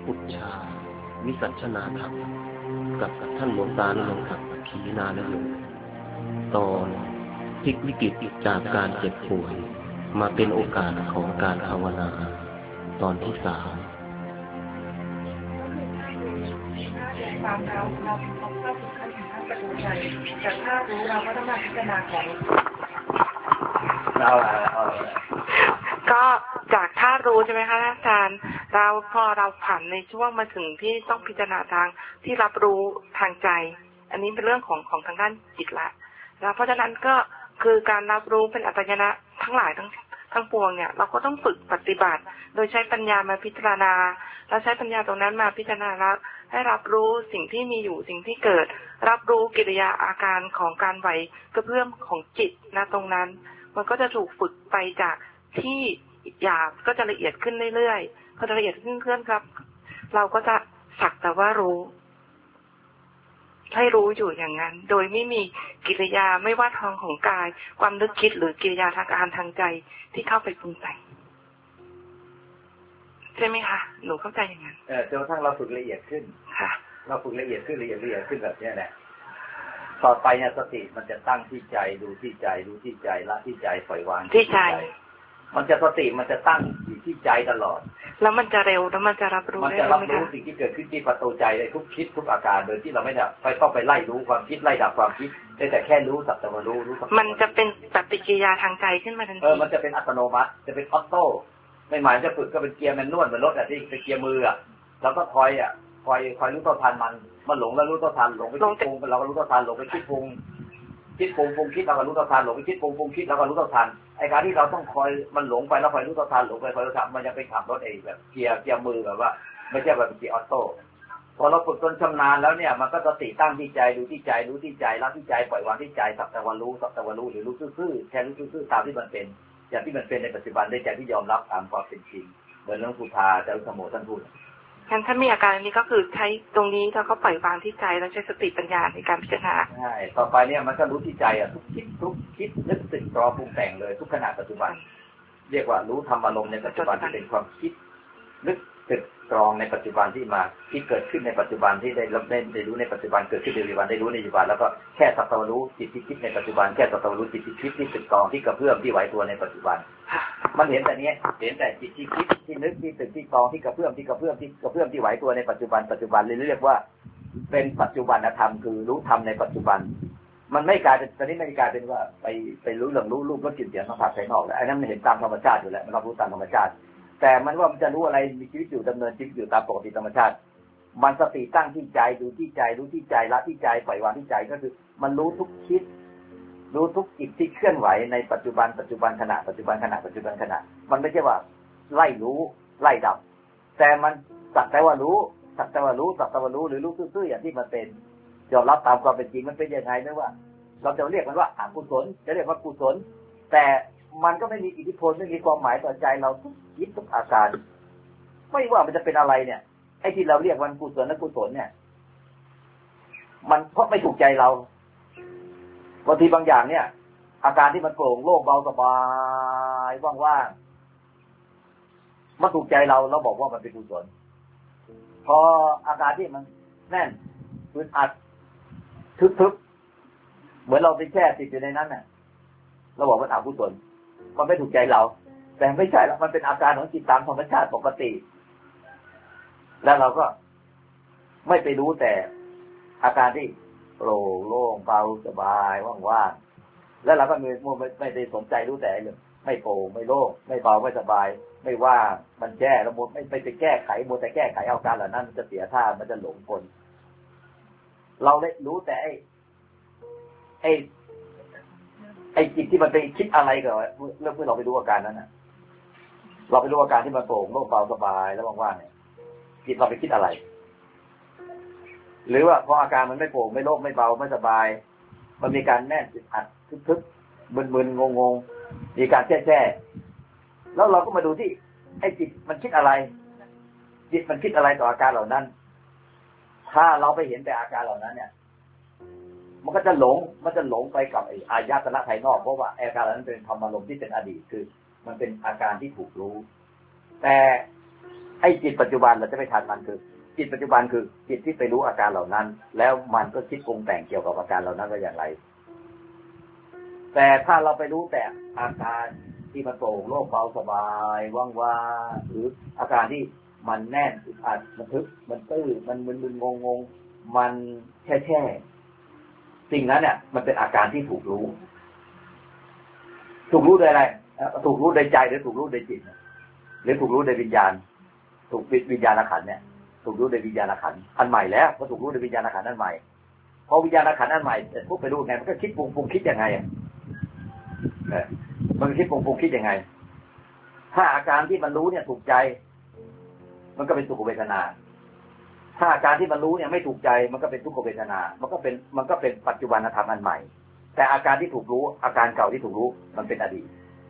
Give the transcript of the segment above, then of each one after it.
อุชฌาวิสัชนาธรรมกับท่านหลวงตาณรงค์ศักดิ์ขีณานโยตอนพลิกวิกฤตจากการเจ็บป่วยมาเป็นโอกาสของการภาวนาตอนที่ 3 ความเราเข้าถึงขั้นประตูใจแต่ถ้ารู้เราก็ต้องมาพิจารณาของเราก็จากถ้ารู้ใช่ไหมคะอาจารย์เราพอเราผ่านในช่วงมาถึงที่ต้องพิจารณาทางที่รับรู้ทางใจอันนี้เป็นเรื่องของทางด้านจิตละแล้วเพราะฉะนั้นก็คือการรับรู้เป็นอัตยนะทั้งหลายทั้งปวงเนี่ยเราก็ต้องฝึกปฏิบัติโดยใช้ปัญญามาพิจารณาแล้วใช้ปัญญาตรงนั้นมาพิจารณาแล้วให้รับรู้สิ่งที่มีอยู่สิ่งที่เกิดรับรู้กิริยาอาการของการไหวกระเพื่อมของจิตนะตรงนั้นมันก็จะถูกฝึกไปจากที่หยาบก็จะละเอียดขึ้นเรื่อยๆพอละเอียดขึ้นครับเราก็จะสักแต่ว่ารู้ให้รู้อยู่อย่างนั้นโดยไม่มีกิริยาไม่ว่าทางของกายความนึกคิดหรือกิริยาทางการทางใจที่เข้าไปปรุงแต่งใช่ไหมคะหนูเข้าใจอย่างนั้นจนกระทั่งเราฝึกละเอียดขึ้นค่ะเราฝึกละเอียดขึ้นละเอียดขึ้นแบบนี้แหละต่อไปเนี่ยสติมันจะตั้งที่ใจดูที่ใจรู้ที่ใจละที่ใจปล่อยวางที่ใจมันจะสติมันจะตั้งอยู่ที่ใจตลอดแล้วมันจะเร็วแล้วมันจะรับรู้มันจะรับรู้สิ่งที่เกิดขึ้นที่ประตูใจในทุกคิดทุกอาการโดยที่เราไม่ได้ไปต้องไปไล่รู้ความคิดไล่ดับความคิดแต่แค่รู้สักแต่ว่ารู้มันจะเป็นปฏิกิริยาทางใจขึ้นมาทันทีมันจะเป็นอัตโนมัติจะเป็นออโต้ไม่หมายจะฝึกก็เป็นเกียร์แมนนวลเหมือนรถที่เป็นเกียร์มือแล้วก็คอยรู้ต่อทันมันหลงแล้วรู้ต่อทันหลงไปคิดปรุงเราก็รู้ต่อทันหลงไปคิดปรุงคิดเราก็รู้ต่อทันหลงไปคิดปรุงคิดเราก็รู้ต่อทันไอ้การที่เราต้องคอยมันหลงไปแล้วคอยรู้ต่อทันหลงไปคอยรู้ทันมันจะเป็นขับรถแบบเกียร์มือแบบว่าไม่ใช่แบบเกียร์ออโต้พอเราฝึกจนชำนาญแล้วเนี่ยมันก็สติตั้งที่ใจดูที่ใจรู้ที่ใจละที่ใจปล่อยวางที่ใจสักแต่ว่ารู้หรือรู้ซื่อๆแค่รู้ซื่อๆตามที่มันเป็นอย่างที่มันเป็นในปัจจุบันได้ใจที่ยอมรับตามความเป็นจริงเหมือนหลวงปู่ทาจารุสโมท่านพูดงั้นถ้ามีอาการนี้ก็คือใช้ตรงนี้แล้วก็ปล่อยวางที่ใจแล้วใช้สติปัญญาในการพิจารณาใช่ต่อไปเนี่ยมันก็รู้ที่ใจทุกคิดนึกสึกตรองปรุงแต่งเลยทุกขณะปัจจุบันเรียกว่ารู้ธรรมอารมณ์ในปัจจุบันที่เป็นความคิดนึกสึกตรองในปัจจุบันที่มาที่เกิดขึ้นในปัจจุบันที่ได้รับได้รู้ในปัจจุบันเกิดขึ้นในปัจจุบันได้รู้ในปัจจุบันแล้วก็แค่สักแต่ว่ารู้จิตที่คิดในปัจจุบันแค่สักแต่ว่ารู้จิตที่คิดที่สึกตรองที่กระเพื่อมที่ไหวตัวในปัจจุบันมันเห็นแต่นี้เห็นแต่จิตที่คิดที่นึกที่สึกที่ตรองที่กระเพื่อมที่ไหวตัวในปัจจุบันเลยเรียกว่าเป็นปัจจุบันธรรมคือรู้ธรรมในปัจจุบันมันไม่กลายเป็นตอนนี้ไม่กลายเป็นว่าไปรู้เรื่องรู้รูปรสกลิ่นเสียงสัมผัสภายนอกแล้วไอ้นั้นมันเห็นตามธรรมชาติอยู่แล้วมันรับรู้ตามธรรมชาติแต่มันว่ามันจะรู้อะไรมีชีวิตอยู่ดำเนินชีวิตอยู่ตามปกติธรรมชาติมันสติตั้งที่ใจดูที่ใจรู้ที่ใจละที่ใจปล่อยวางที่ใจก็คือมันรู้ทุกคิดรู้ทุกจิตที่เคลื่อนไหวในปัจจุบันขณะมันไม่ใช่ว่าไล่รู้ไล่ดับแต่มันสักแต่ว่ารู้หรือรู้ซื่อๆอย่างที่มันเป็นยอมรับตามความเป็นจริงมันเป็นยังไงไม่ว่าเราจะเรียกมันว่าอกุศลจะเรียกว่ากุศลแต่มันก็ไม่มีอิทธิพลไม่มีความหมายต่อใจเราทุกคิดทุกอาการไม่ว่ามันจะเป็นอะไรเนี่ยไอ้ที่เราเรียกมันกุศลและกุศลเนี่ยมันเพราะไม่ถูกใจเราบางทีบางอย่างเนี่ยอาการที่มันโปร่งโล่งเบาสบายว่างๆมันถูกใจเราบอกว่ามันเป็นกุศลพออาการที่มันแน่นอึดอัดทึบๆเหมือนเราไปแช่ติดอยู่ในนั้นน่ะเราบอกว่าอกุศลมันไม่ถูกใจเราแต่ไม่ใช่หรอกมันเป็นอาการของจิตตามธรรมชาติปกติแล้วเราก็ไม่ไปรู้แต่อาการที่โปร่งโล่งเบาสบายว่างๆแล้วเราก็ไม่ได้สนใจรู้แต่เรื่องไม่โปร่งไม่โล่งไม่เบาไม่สบายไม่ว่างมันแก้แล้วไม่ไปแก้ไขมัวแต่แก้ไขอาการเหล่านั้นมันจะเสียท่ามันจะหลงคนเราได้รู้แต่ไอ้จิตที่มันไปคิดอะไรก่อนเมื่อเราไปรู้อาการนั้นน่ะเราไปรู้อาการที่มันโปร่งโล่งเบาสบายแล้วว่างๆเนี่ยจิตเราไปคิดอะไรหรือว่าพออาการมันไม่โปร่งไม่โล่งไม่เบาไม่สบายมันมีการแน่นอึดอัดทึบๆมึนๆงงๆมีการแช่ๆแล้วเราก็มาดูที่ไอ้จิตมันคิดอะไรจิตมันคิดอะไรต่ออาการเหล่านั้นถ้าเราไปเห็นแต่อาการเหล่านั้นเนี่ยมันก็จะหลงไปกับไอ้อายตนะภายนอกเพราะว่าอาการนั้นเป็นธรรมอารมณ์ที่เป็นอดีตคือมันเป็นอาการที่ถูกรู้แต่ไอ้จิตปัจจุบันเราจะไม่ทันมันคือจิตปัจจุบันคือจิตที่ไปรู้อาการเหล่านั้นแล้วมันก็คิดปรุงแต่งเกี่ยวกับอาการเหล่านั้นว่าอย่างไรแต่ถ้าเราไปรู้แต่อาการที่มันโปร่งโล่งเบาสบายว่างๆหรืออาการที่มันแน่นอึดอัดมันทึบมันตื้อมันมึนๆงงๆมันแช่สิ่งนั้นเนี่ยมันเป็นอาการที่ถูกรู้โดยอะไรถูกรู้โดยใจหรือถูกรู้โดยจิตหรือถูกรู้โดยวิญญาณถูกวิญญาณขันธ์เนี่ยถูกรู้โดยวิญญาณขันธ์อันใหม่แล้วก็ถูกรู้โดยวิญญาณขันธ์อันใหม่พอวิญญาณขันธ์อันใหม่เสร็จปุ๊บไปรู้ไงมันก็คิดปรุงคิดยังไงมันคิดปรุงคิดยังไงถ้าอาการที่มันรู้เนี่ยถูกใจมันก็เป็นสุขเวทนาถ้าอาการที่มันรู้เนี่ยไม่ถูกใจมันก็เป็นทุกขเวทนามันก็เป็นปัจจุบันธรรมอันใหม่แต่อาการที่ถูกรู้อาการเก่าที่ถูกรู้มันเป็นอดีต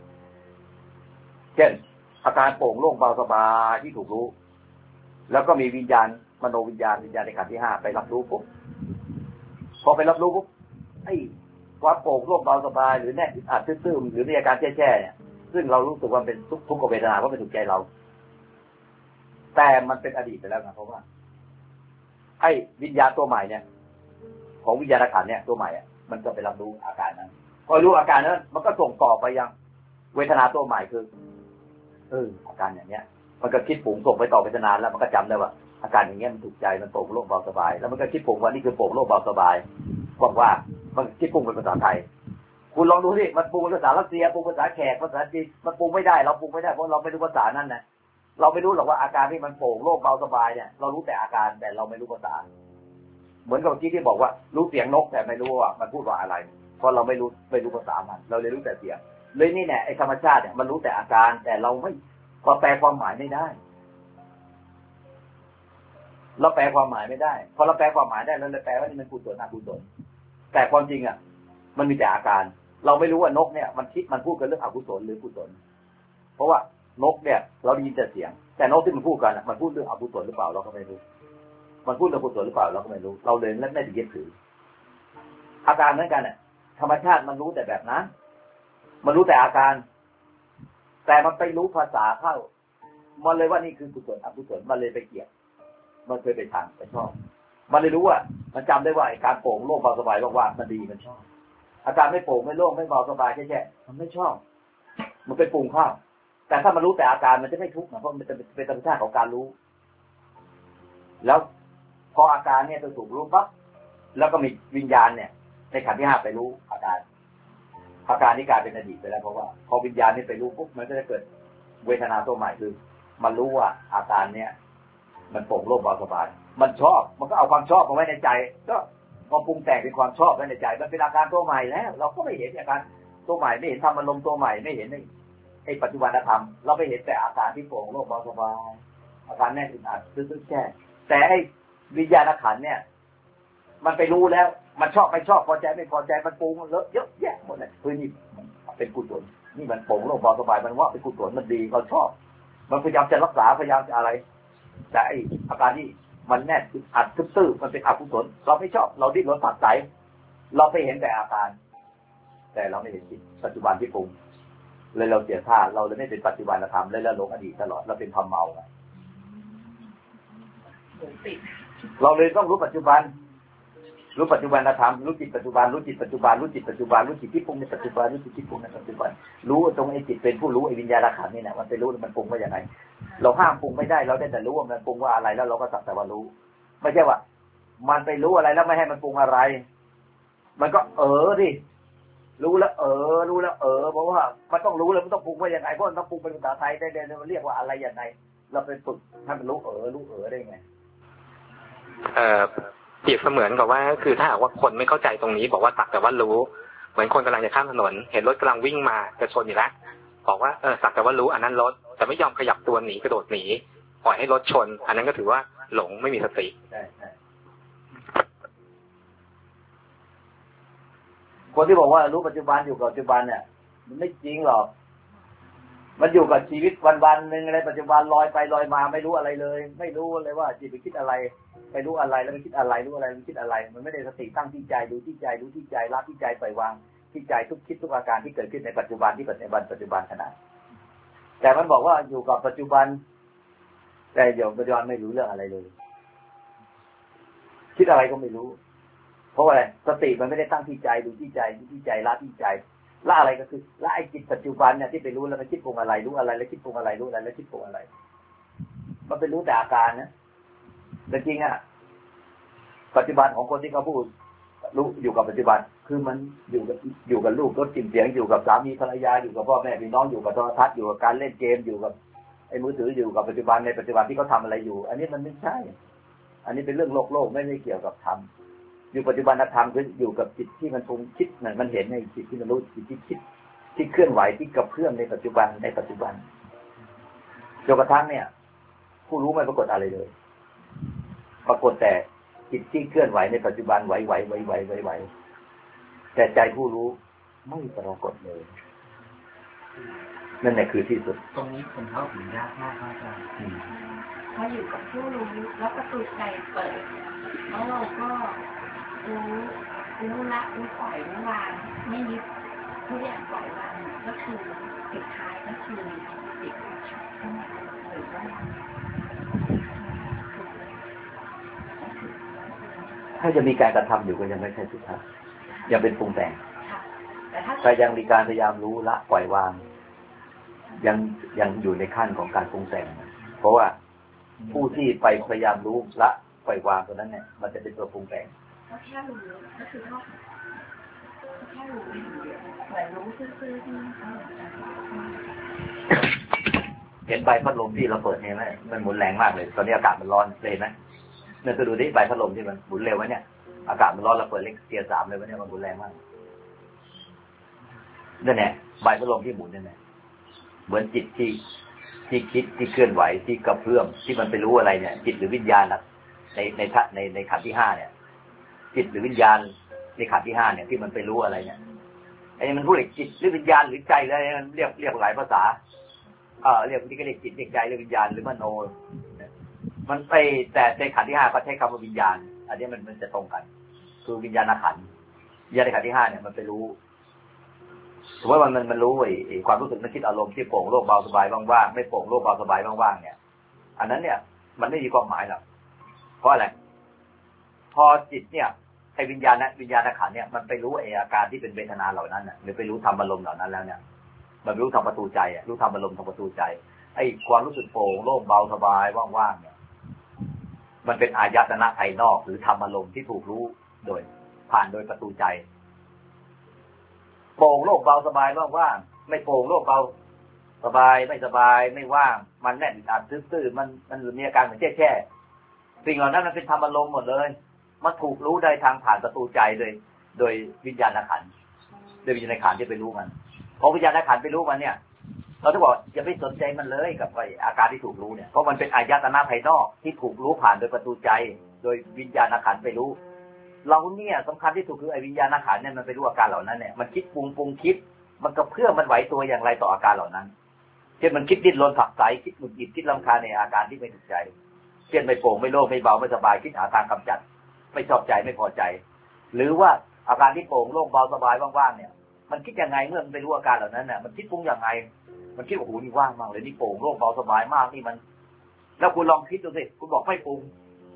เช่นอาการโปร่งโล่งเบาสบายที่ถูกรู้แล้วก็มีวิญญาณมโนวิญญาณในขันธ์ที่5ไปรับรู้ปุ๊บพอไปรับรู้ปุ๊บไอ้ความโปร่งโล่งเบาสบายหรือแน่นอัดตื้อๆหรือมีอาการแช่ๆเนี่ยซึ่งเรารู้สึกว่าเป็นทุกขเวทนาเพราะไม่ถูกใจเราแต่มันเป็นอดีตไปแล้วนะเพราะว่าไอ้วิญญาณตัวใหม่เนี่ยของวิญญาณขันธ์เนี่ยตัวใหม่อ่ะมันก็ไปรับรู้อาการนั้นพอรู้อาการนั้นมันก็ส่งต่อไปยังเวทนาตัวใหม่คืออาการอย่างเนี้ยมันก็คิดปรุงส่งไปต่อเวทนาแล้วมันก็จำได้ว่าอาการอย่างเงี้ยมันถูกใจมันโปร่งโล่งเบาสบายแล้วมันก็คิดปรุงว่านี่คือโปร่งโล่งเบาสบายบอกว่ามันคิดปรุงเป็นภาษาไทยคุณลองดูสิมันปรุงภาษารัสเซียปรุงภาษาแขกภาษาจีนมันปรุงไม่ได้เราปรุงไม่ได้เพราะเราไม่รู้ภาษานั้นนะเราไม่รู้หรอกว่าอาการที่มันโปร่งโล่งเบาสบายเนี่ยเรารู้แต่อาการแต่เราไม่รู้ภาษาเหมือนกับเมื่อกี้ที่บอกว่ารู้เสียงนกแต่ไม่รู้ว่ามันพูดว่าอะไรเพราะเราไม่รู้ภาษามันเราเลยรู้แต่เสียงเลยนี่แหละไอ้ธรรมชาติเนี่ยมันรู้แต่อาการแต่เราไม่พอแปลความหมายไม่ได้เราแปลความหมายไม่ได้พอเราแปลความหมายได้เราเลยแปลว่านี่มันกุศลอกุศลแต่ความจริงอ่ะมันมีแต่อาการเราไม่รู้ว่านกเนี่ยมันคิดมันพูดกันเรื่องอกุศลหรือกุศลเพราะว่านกเนี่ยเราได้ยินแต่เสียงแต่นกที่มันพูดกันมันพูดเรื่องอกุศลหรือเปล่าเราก็ไม่รู้มันพูดเรื่องกุศลหรือเปล่าเราก็ไม่รู้เราเลยไม่ได้ยึดถืออาการเหมือนกันเนี่ยธรรมชาติมันรู้แต่แบบนั้นมันรู้แต่อาการแต่มันไปรู้ภาษาเข้ามันเลยว่านี่คือกุศลอกุศลมันเลยไปเกลียดมันเคยไปทางไปชอบมันเลยรู้ว่ามันจำได้ว่าไอ้การโปร่งโล่งเบาสบายว่ามันดีมันชอบอาการไม่โปร่งไม่โล่งไม่เบาสบายแค่มันไม่ชอบมันไปปรุงข้าวแต่ถ้ามันรู้แต่อาการมันจะไม่ทุกข์นะเพราะมันจะเป็นธรรมชาติของการรู้แล้วพออาการเนี่ยถูกรู้ปั๊บแล้วก็มีวิญญาณเนี่ยในขันธ์ที่5ไปรู้อาการนี้กลายเป็นอดีตไปแล้วเพราะว่าพอวิญญาณนี่ไปรู้ปุ๊บมันก็จะเกิดเวทนาตัวใหม่คือมันรู้ว่าอาการเนี่ยมันโปร่งโล่งเบาสบายมันชอบมันก็เอาความชอบมาไว้ในใจก็พอปรุงแต่งเป็นความชอบไว้ในใจมันเป็นอาการตัวใหม่แล้วเราก็ไม่เห็นอาการตัวใหม่ไม่เห็นธรรมอารมณ์ตัวใหม่ไม่เห็นไอ้ปัจจุบันธรรมเราไปเห็นแต่อาการที่โปร่งโล่งเบาสบายอาการแน่นอึดอัดซึ้งแช่แต่ไอ้วิญญาณขันธ์เนี่ยมันไปรู้แล้วมันชอบไม่ชอบพอใจไม่พอใจมันปรุงเลอะเยอะแยะหมดเลยนี่เป็นกุศลนี่มันโปร่งโล่งเบาสบายมันว่าเป็นกุศลมันดีเราชอบมันพยายามจะรักษาพยายามจะอะไรแต่ไอ้อาการที่มันแน่นอัดตื้อมันเป็นอกุศลเราไม่ชอบเราดิ้นรนผักใสเราไปเห็นแต่อาการแต่เราไม่เห็นจิตปัจจุบันที่ปรุงเลยเราเสียท่าเราเลยไม่เป็นปัจจุบันธรรมเลยเราหลงอดีตตลอดเราเป็นความเมาเราเลยต้องรู้ปัจจุบันรู้ปัจจุบันธรรมรู้จิตปัจจุบันรู้จิตปัจจุบันรู้จิตปัจจุบันรู้จิตที่ปรุงในปัจจุบันรู้จิตที่ปรุงในปัจจุบันรู้ตรงไอ้จิตเป็นผู้รู้ไอ้วิญญาณขันธ์นี่นะมันไปรู้มันปรุงว่าอย่างไรเราห้ามปรุงไม่ได้เราได้แต่รู้ว่ามันปรุงว่าอะไรแล้วเราก็สักแต่ว่ารู้ไม่ใช่ว่ามันไปรู้อะไรแล้วไม่ให้มันปรุงอะไรมันก็ดิรู้แล้วรู้แล้วเพราะว่ามันต้องรู้แล้วมันต้องปรุงว่าอย่างไรเพราะมันต้องปรุงเป็นภาษาไทยได้มันเรียกว่าอะไรอย่างไรเราไปฝึกให้มันรู้ได้ไงเปรียบเสมือนกับว่าคือถ้าหากว่าคนไม่เข้าใจตรงนี้บอกว่าสักแต่ว่ารู้เหมือนคนกำลังจะข้ามถนนเห็นรถกำลังวิ่งมาจะชนอยู่แล้วบอกว่าสักแต่ว่ารู้อันนั้นรถแต่ไม่ยอมขยับตัวหนีกระโดดหนีปล่อยให้รถชนอันนั้นก็ถือว่าหลงไม่มีสติคนที่บอกว่ารู้ปัจจุบันอยู่กับปัจจุบันเนี่ยมันไม่จริงหรอกมันอยู่กับชีวิตวันๆนึงอะไรปัจจุบันลอยไปลอยมาไม่รู้อะไรเลยไม่รู้เลยว่าจิตไปคิดอะไรไปรู้อะไรแล้วไปคิดอะไรรู้อะไรมันคิดอะไรมันไม่ได้สติตั้งที่ใจดูที่ใจรู้ที่ใจละที่ใจปล่อยวางที่ใจทุกคิดทุกอาการที่เกิดขึ้นในปัจจุบันที่เกิดในปัจจุบันขณะแต่มันบอกว่าอยู่กับปัจจุบันแแต่โยมปัจจุบันไม่รู้เรื่องอะไรเลยคิดอะไรก็ไม่รู้เพราะอะไรสติมันไม่ได้ตั้งที่ใจดูที่ใจที่ใจละที่ใจละอะไรก็คือละไอ้จิตปัจจุบันเนี่ยที่ไปรู้แล้วมันคิดปรุงอะไรรู้อะไรแล้วคิดปรุงอะไรรู้อะไรแล้วคิดปรุงอะไรมันเป็นรู้แต่อาการนะแต่จริงอ่ะปัจจุบันของคนที่เขาพูดรู้อยู่กับปัจจุบันคือมันอยู่กับลูกรถกินเสียงอยู่กับสามีภรรยาอยู่กับพ่อแม่พี่น้องอยู่กับโทรทัศน์อยู่กับการเล่นเกมอยู่กับไอ้มือถืออยู่กับปัจจุบันในปัจจุบันที่เขาทำอะไรอยู่อันนี้มันไม่ใช่อันนี้เป็นเรื่องโลกไม่ได้เกี่ยวกับธรรมอยู่ปัจจุบันธรรมคืออยู่กับจิตที่มันปรุงคิดมันเห็นในจิตที่มันรู้จิตที่คิดที่เคลื่อนไหวที่กระเพื่อมในปัจจุบันจนกระทั่งเนี่ยผู้รู้ไม่ปรากฏอะไรเลยปรากฏแต่จิตที่เคลื่อนไหวในปัจจุบันไหวแต่ใจผู้รู้ไม่ปรากฏเลยนั่นแหละคือที่สุดตรงนี้คนเข้าถึงยากมากอาจารย์พออยู่กับผู้รู้แล้วประตูใจเปิดแล้วเราก็รู้ละรู้ปล่อยรู้วางไม่ยึดทุกอย่างปล่อยวางก็คือสุดท้ายก็คือติดขึ้นมาหรือว่าถ้าจะมีการกระทำอยู่ก็ยังไม่ใช่สุดท้ายยังเป็นปรุงแต่งแต่ยังมีการพยายามรู้ละปล่อยวางยังอยู่ในขั้นของการปรุงแต่งเพราะว่าผู้ที่ไปพยายามรู้ละปล่อยวางตัวนั้นเนี่ยมันจะเป็นตัวปรุงแต่งก็แค่รู้ก็คือแค่รู้เหมือนรู้ซื่อๆที่เห็นใบพัดลมที่เราเปิดเนี่ยไหมมันหมุนแรงมากเลยตอนนี้อากาศมันร้อนเลยไหมเนี่ยคือดูดิใบพัดลมที่มันหมุนเร็วไหมเนี่ยอากาศมันร้อนเราเปิดเล็กเกียร์ 3เลยไหมเนี่ยมันหมุนแรงมากนั่นแหละใบพัดลมที่หมุนนั่นแหละเหมือนจิตที่คิดที่เคลื่อนไหวที่กระเพื่อมที่มันไปรู้อะไรเนี่ยจิตหรือวิญญาณในขันธ์ที่5เนี่ยจิตหรือวิญญาณในขันธ์ที่5เนี่ยที่มันไปรู้อะไรเนี่ยไอ้นี่มันพูดจิตหรือวิญญาณหรือใจอะไรเรียกหลายภาษาเรียกที่ก็เรียกจิตเรียกใจเรียกวิญญาณหรือมโนมันไปแต่ในขันธ์ที่5ก็ใช้คำว่าวิญญาณอันนี้มันจะตรงกันคือวิญญาณขันธ์วิญญาณในขันธ์ที่5เนี่ยมันไปรู้ถือว่ามันรู้ไอ้ความรู้สึกนึกคิดอารมณ์ที่โปร่งโล่งเบาสบายว่างๆไม่โปร่งโล่งเบาสบายว่างๆเนี่ยอันนั้นเนี่ยมันไม่มีความหมายหรอกเพราะอะไรพอจิตเนี่ยไอ้วิญญาณขันธ์เนี่ยมันไปรู้ไอ้อาการที่เป็นเวทนาเหล่านั้นน่ะหรือไปรู้ธรรมอารมณ์เหล่านั้นแล้วเนี่ยมันรู้ทางประตูใจรู้ธรรมอารมณ์ทางประตูใจไอ้ความรู้สึกโปร่งโล่งเบาสบายว่างๆเนี่ยมันเป็นอายตนะภายนอกหรือธรรมอารมณ์ที่ถูกรู้โดยผ่านโดยประตูใจโปร่งโล่งเบาสบายว่างๆไม่โปร่งโล่งเบาสบายไม่สบายไม่ว่างมันแน่นอัดตื้อๆมันมีอาการเหมือนแช่สิ่งเหล่านั้นมันเป็นธรรมอารมณ์หมดเลยมันถูกรู้ได้ทางผ่านประตูใจโดยวิญญาณขันธ์โดยวิญญาณขันธ์ที่ไปรู้มันพอวิญญาณขันธ์ไปรู้มันเนี่ยเราต้องบอกอย่าไปสนใจมันเลยกับไอ้อาการที่ถูกรู้เนี่ยเพราะมันเป็นอายตนะภายนอกที่ถูกรู้ผ่านโดยประตูใจโดยวิญญาณขันธ์ไปรู้เราเนี่ยสำคัญที่สุดคือไอ้วิญญาณขันธ์เนี่ยมันไปรู้อาการเหล่านั้นเนี่ยมันคิดปรุงคิดมันก็เพื่อมันไหวตัวอย่างไรต่ออาการเหล่านั้นเช่นมันคิดดิ้นรนผักใสคิดหงุดหงิดคิดรำคาญในอาการที่ไม่ถูกใจเช่นไม่โปร่งไม่โล่งไม่เบาไม่สบายคิดหาทางกำจัดไม่ชอบใจไม่พอใจหรือว่าอาการที่โปร่งโล่งเบาสบายว่างๆเนี่ยมันคิดยังไงเมื่อมันไปรู้อาการเหล่านั้นน่ะมันคิดปรุงยังไงมันคิดโอ้โหนี่ว่างมากเลยนี่โปร่งโล่งเบาสบายมากนี่มันแล้วคุณลองคิดดูสิคุณบอกไม่ปรุง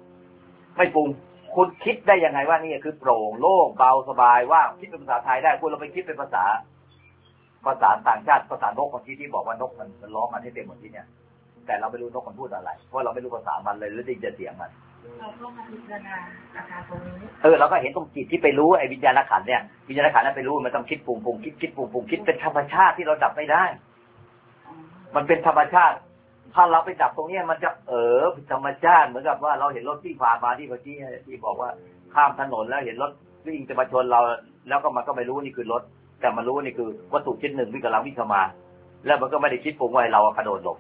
คุณคิดได้ยังไงว่านี่คือโปร่งโล่งเบาสบายว่างคิดเป็นภาษาไทยได้คุณเราไปคิดเป็นภาษาต่างชาติภาษานกเมื่อกี้ที่บอกว่านกมันร้องมาที่เต็มหมดที่เนี่ยแต่เราไม่รู้นกมันพูดอะไรเพราะเราไม่รู้ภาษามันเลยหรือได้ยินเสียงมันเราก็มาพิจารณาอาการตรงนี้เราก็เห็นตรงจิตที่ไปรู้ไอ้วิญญาณขันธ์เนี่ยวิญญาณขันธ์นั้นไปรู้มันต้องคิดปรุงคิดปรุงคิดเป็นธรรมชาติที่เราดับไม่ได้มันเป็นธรรมชาติถ้าเราไปดับตรงนี้มันจะธรรมชาติเหมือนกับว่าเราเห็นรถที่ผ่านมาที่เมื่อกี้ที่บอกว่าข้ามถนนแล้วเห็นรถวิ่งจะมาชนเราแล้วก็มันก็ไม่รู้นี่คือรถแต่มันรู้นี่คือวัตถุชิ้นหนึ่งที่กำลังวิ่งเข้ามาแล้วมันก็ไม่ได้คิดปรุงว่าเรากระโดดหลบ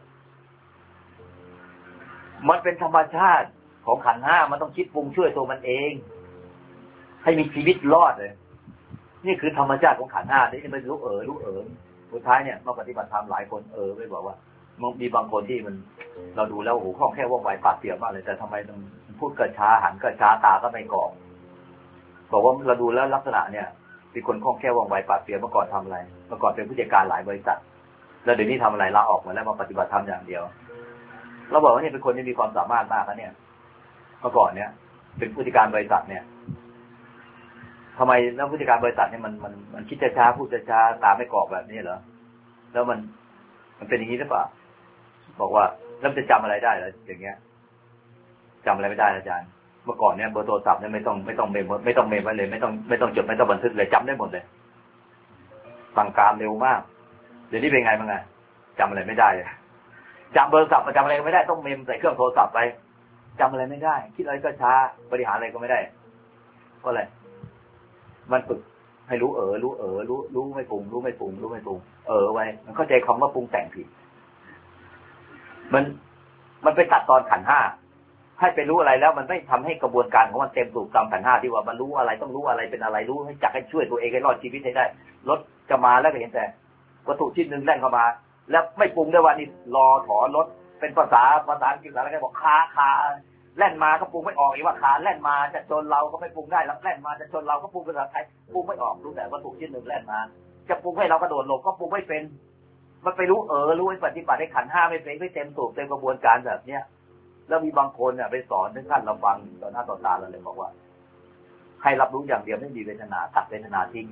มันเป็นธรรมชาติของขันธ์5มันต้องคิดปรุงช่วยตัวมันเองให้มีชีวิตรอดเลยนี่คือธรรมชาติของขันธ์5ที่มันรู้สุดท้ายเนี่ยมาปฏิบัติธรรมหลายคนไม่บอกว่ามีบางคนที่มันเราดูแล้วโอ้โหคล่องแคล่วว่องไวปราดเปรียวมากเลยแต่ทำไมมันพูดกระช้าหันกระช้าตาก็ไม่กรอบบอกว่าเราดูแล้วลักษณะเนี่ยเป็นคนคล่องแคล่วว่องไวปราดเปรียวเมื่อก่อนทำอะไรเมื่อก่อนเป็นผู้จัดการหลายบริษัทแล้วเดี๋ยวนี้ทำอะไรลาออกมาแล้วมาปฏิบัติธรรมอย่างเดียวเราบอกว่าเนี่ยเป็นคนที่มีความสามารถมากนะเนี่ยเมื่อก่อนเนี่ยเป็นผู้จัดการบริษัทเนี่ยทำไมนักผู้จัดการบริษัทเนี่ยมันคิดช้าพูดช้าตามไม่กรอบแบบนี้เหรอแล้วมันเป็นอย่างนี้หรือเปล่าบอกว่าแล้วจะจำอะไรได้เหรออย่างเงี้ยจำอะไรไม่ได้อาจารย์เมื่อก่อนเนี่ยเบอร์โทรศัพท์เนี่ยไม่ต้องเมมไว้เลยไม่ต้องจดไม่ต้องบันทึกเลยจำได้หมดเลยสั่งการเร็วมากเดี๋ยวนี้เป็นไงบ้างไงจำอะไรไม่ได้เลยจำเบอร์โทรศัพท์จำอะไรไม่ได้ต้องเมมใส่เครื่องโทรศัพท์ไปจำอะไรไม่ได้คิดอะไรก็ช้าบริหารอะไรก็ไม่ได้เพราะอะไรมันฝึกให้รู้รู้ไม่ปรุงไว้มันเข้าใจคำว่าปรุงแต่งผิดมันไปตัดตอนขันธ์ห้าให้ไปรู้อะไรแล้วมันไม่ทำให้กระบวนการของมันเต็มสูบตามขันธ์ห้าที่ว่ามันรู้อะไรต้องรู้อะไรเป็นอะไรรู้ให้จักให้ช่วยตัวเองให้รอดชีวิตให้ได้รถจะมาแล้วก็เห็นแต่วัตถุชิ้นหนึ่งแล่นเข้ามาแล้วไม่ปรุงด้วยว่านี่รอถอนรถเป็นภาษาอังกฤษอะไรก็บอกคาแล่นมาก็ปรุงไม่ออกอีกว่าขาแล่นมาจะชนเราก็ไม่ปรุงได้แล้วแล่นมาจะชนเราก็ปรุงภาษาไทยปรุงไม่ออกรู้แต่วัตถุชิ้นหนึ่งแล่นมาจะปรุงให้เรากระโดดหลบก็ปรุงไม่เป็นมันไปรู้รู้ให้ปฏิบัติให้ขันธ์ห้าไม่เป็นไม่เต็มสูบเต็มกระบวนการแบบเนี้ยแล้วมีบางคนเนี่ยไปสอนถึงขั้นเราฟังต่อหน้าต่อตาเราเลยบอกว่าให้รับรู้อย่างเดียวไม่มีเวทนาตัดเวทนาทิ้ง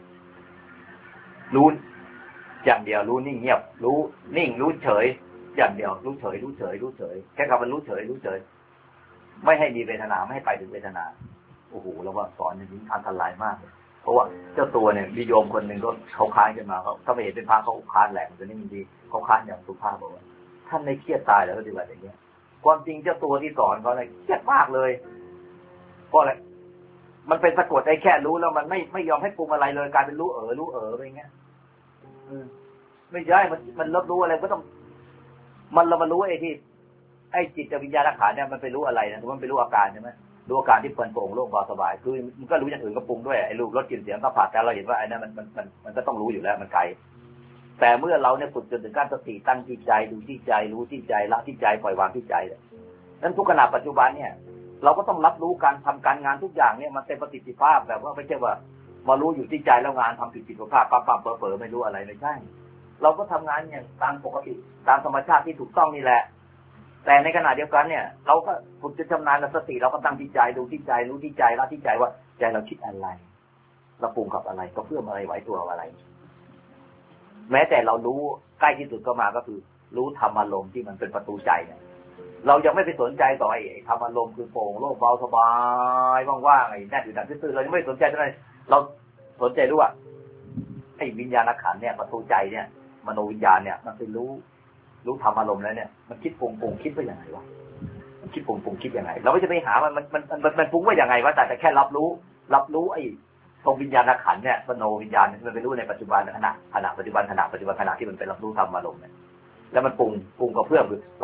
รู้อย่างเดียวรู้นิ่งเงียบรู้นิ่งรู้เฉยอย่างเดียวรู้เฉยแค่คำว่ารู้เฉยไม่ให้มีเวทนาไม่ให้ไปถึงเวทนาโอ้โหแล้วว่าสอนอย่างนี้อันตรายมากเพราะว่าเจ้าตัวเนี่ยมีโยมคนหนึ่งก็เขาค้านกันมาเขาถ้าไม่เห็นเป็นพระเขาค้านแหลกตัวนี้มันดีเขาค้านอย่างสุภาพบอกว่าท่านไม่เครียดตายแล้วก็ดีแบบอย่างเงี้ยความจริงเจ้าตัวที่สอนเขาเนี่ยเครียดมากเลยเพราะอะไรมันเป็นสะกดไอ้แค่รู้แล้วมันไม่ยอมให้ปรุงอะไรเลยกลายเป็นรู้ไปอย่างเงี้ยไม่ใช่มันรับรู้อะไรก็ต้องเรามารู้ไอ้ที่ไอ้จิตวิญญาณขันธ์เนี่ยมันไปรู้อะไรนะมันไปรู้อาการใช่ไหมรู้อาการที่โปร่งโล่งเบาสบายคือมันก็รู้อย่างอื่นก็ปรุงด้วยไอ้รูปรสกลิ่นเสียงสัมผัสแต่เราเห็นว่าไอ้นั่นมันก็ต้องรู้อยู่แล้วมันไกลแต่เมื่อเราเนี่ยฝึกจนถึงการสติตั้งที่ใจดูที่ใจรู้ที่ใจละที่ใจปล่อยวางที่ใจนั้นทุกขณะปัจจุบันเนี่ยเราก็ต้องรับรู้การทำการงานทุกอย่างเนี่ยมันเป็นประสิทธิภาพแบบว่าไม่ใช่ว่ามารู้อยู่ที่ใจแล้วงานทำผิดพลาดปั๊มเผลอไม่รู้อะไรไม่ใช่เราก็ทำงานอย่างตามปกติตามธรรมชาติที่ถูกต้องนี่แหละแต่ในขณะเดียวกันเนี่ยเราก็ฝึกจนชำนาญสติเราก็ตั้งที่ใจดูที่ใจรู้ที่ใจละที่ใจว่าใจเราคิดอะไรเราปรุงกับอะไรก็เพื่ออะไรไหวตัวอะไรแม้แต่เรารู้ใกล้ที่สุดก็มาก็คือรู้ธรรมอารมณ์ที่มันเป็นประตูใจเนี่ยเรายังไม่ไปสนใจต่อไอ้ธรรมอารมณ์คือโปร่งโล่งเบาสบายว่างๆไอ้แน่นอยู่ดังซื่อๆเรายังไม่สนใจเท่าไหร่เราสนใจรู้ว่าไอ้วิญญาณขันธ์เนี่ยประตูใจเนี่ยมโนวิญญาณเนี่ยมันไปรู้ธรรมอารมณ์แล้วเนี่ยมันคิดปรุงคิดว่าอย่างไรวะมันคิดปรุงคิดยังไงเราไม่จะไปหามันปรุงว่าอย่างไรวะแต่แค่รับรู้ไอ้ตรงวิญญาณขันธ์เนี่ยมโนวิญญาณมันไปรู้ในปัจจุบันขณะปัจจุบันขณะที่มันไปรับรู้ธรรมอารมณ์เนี่ยแล้วมันปรุงกับเพื่อไหว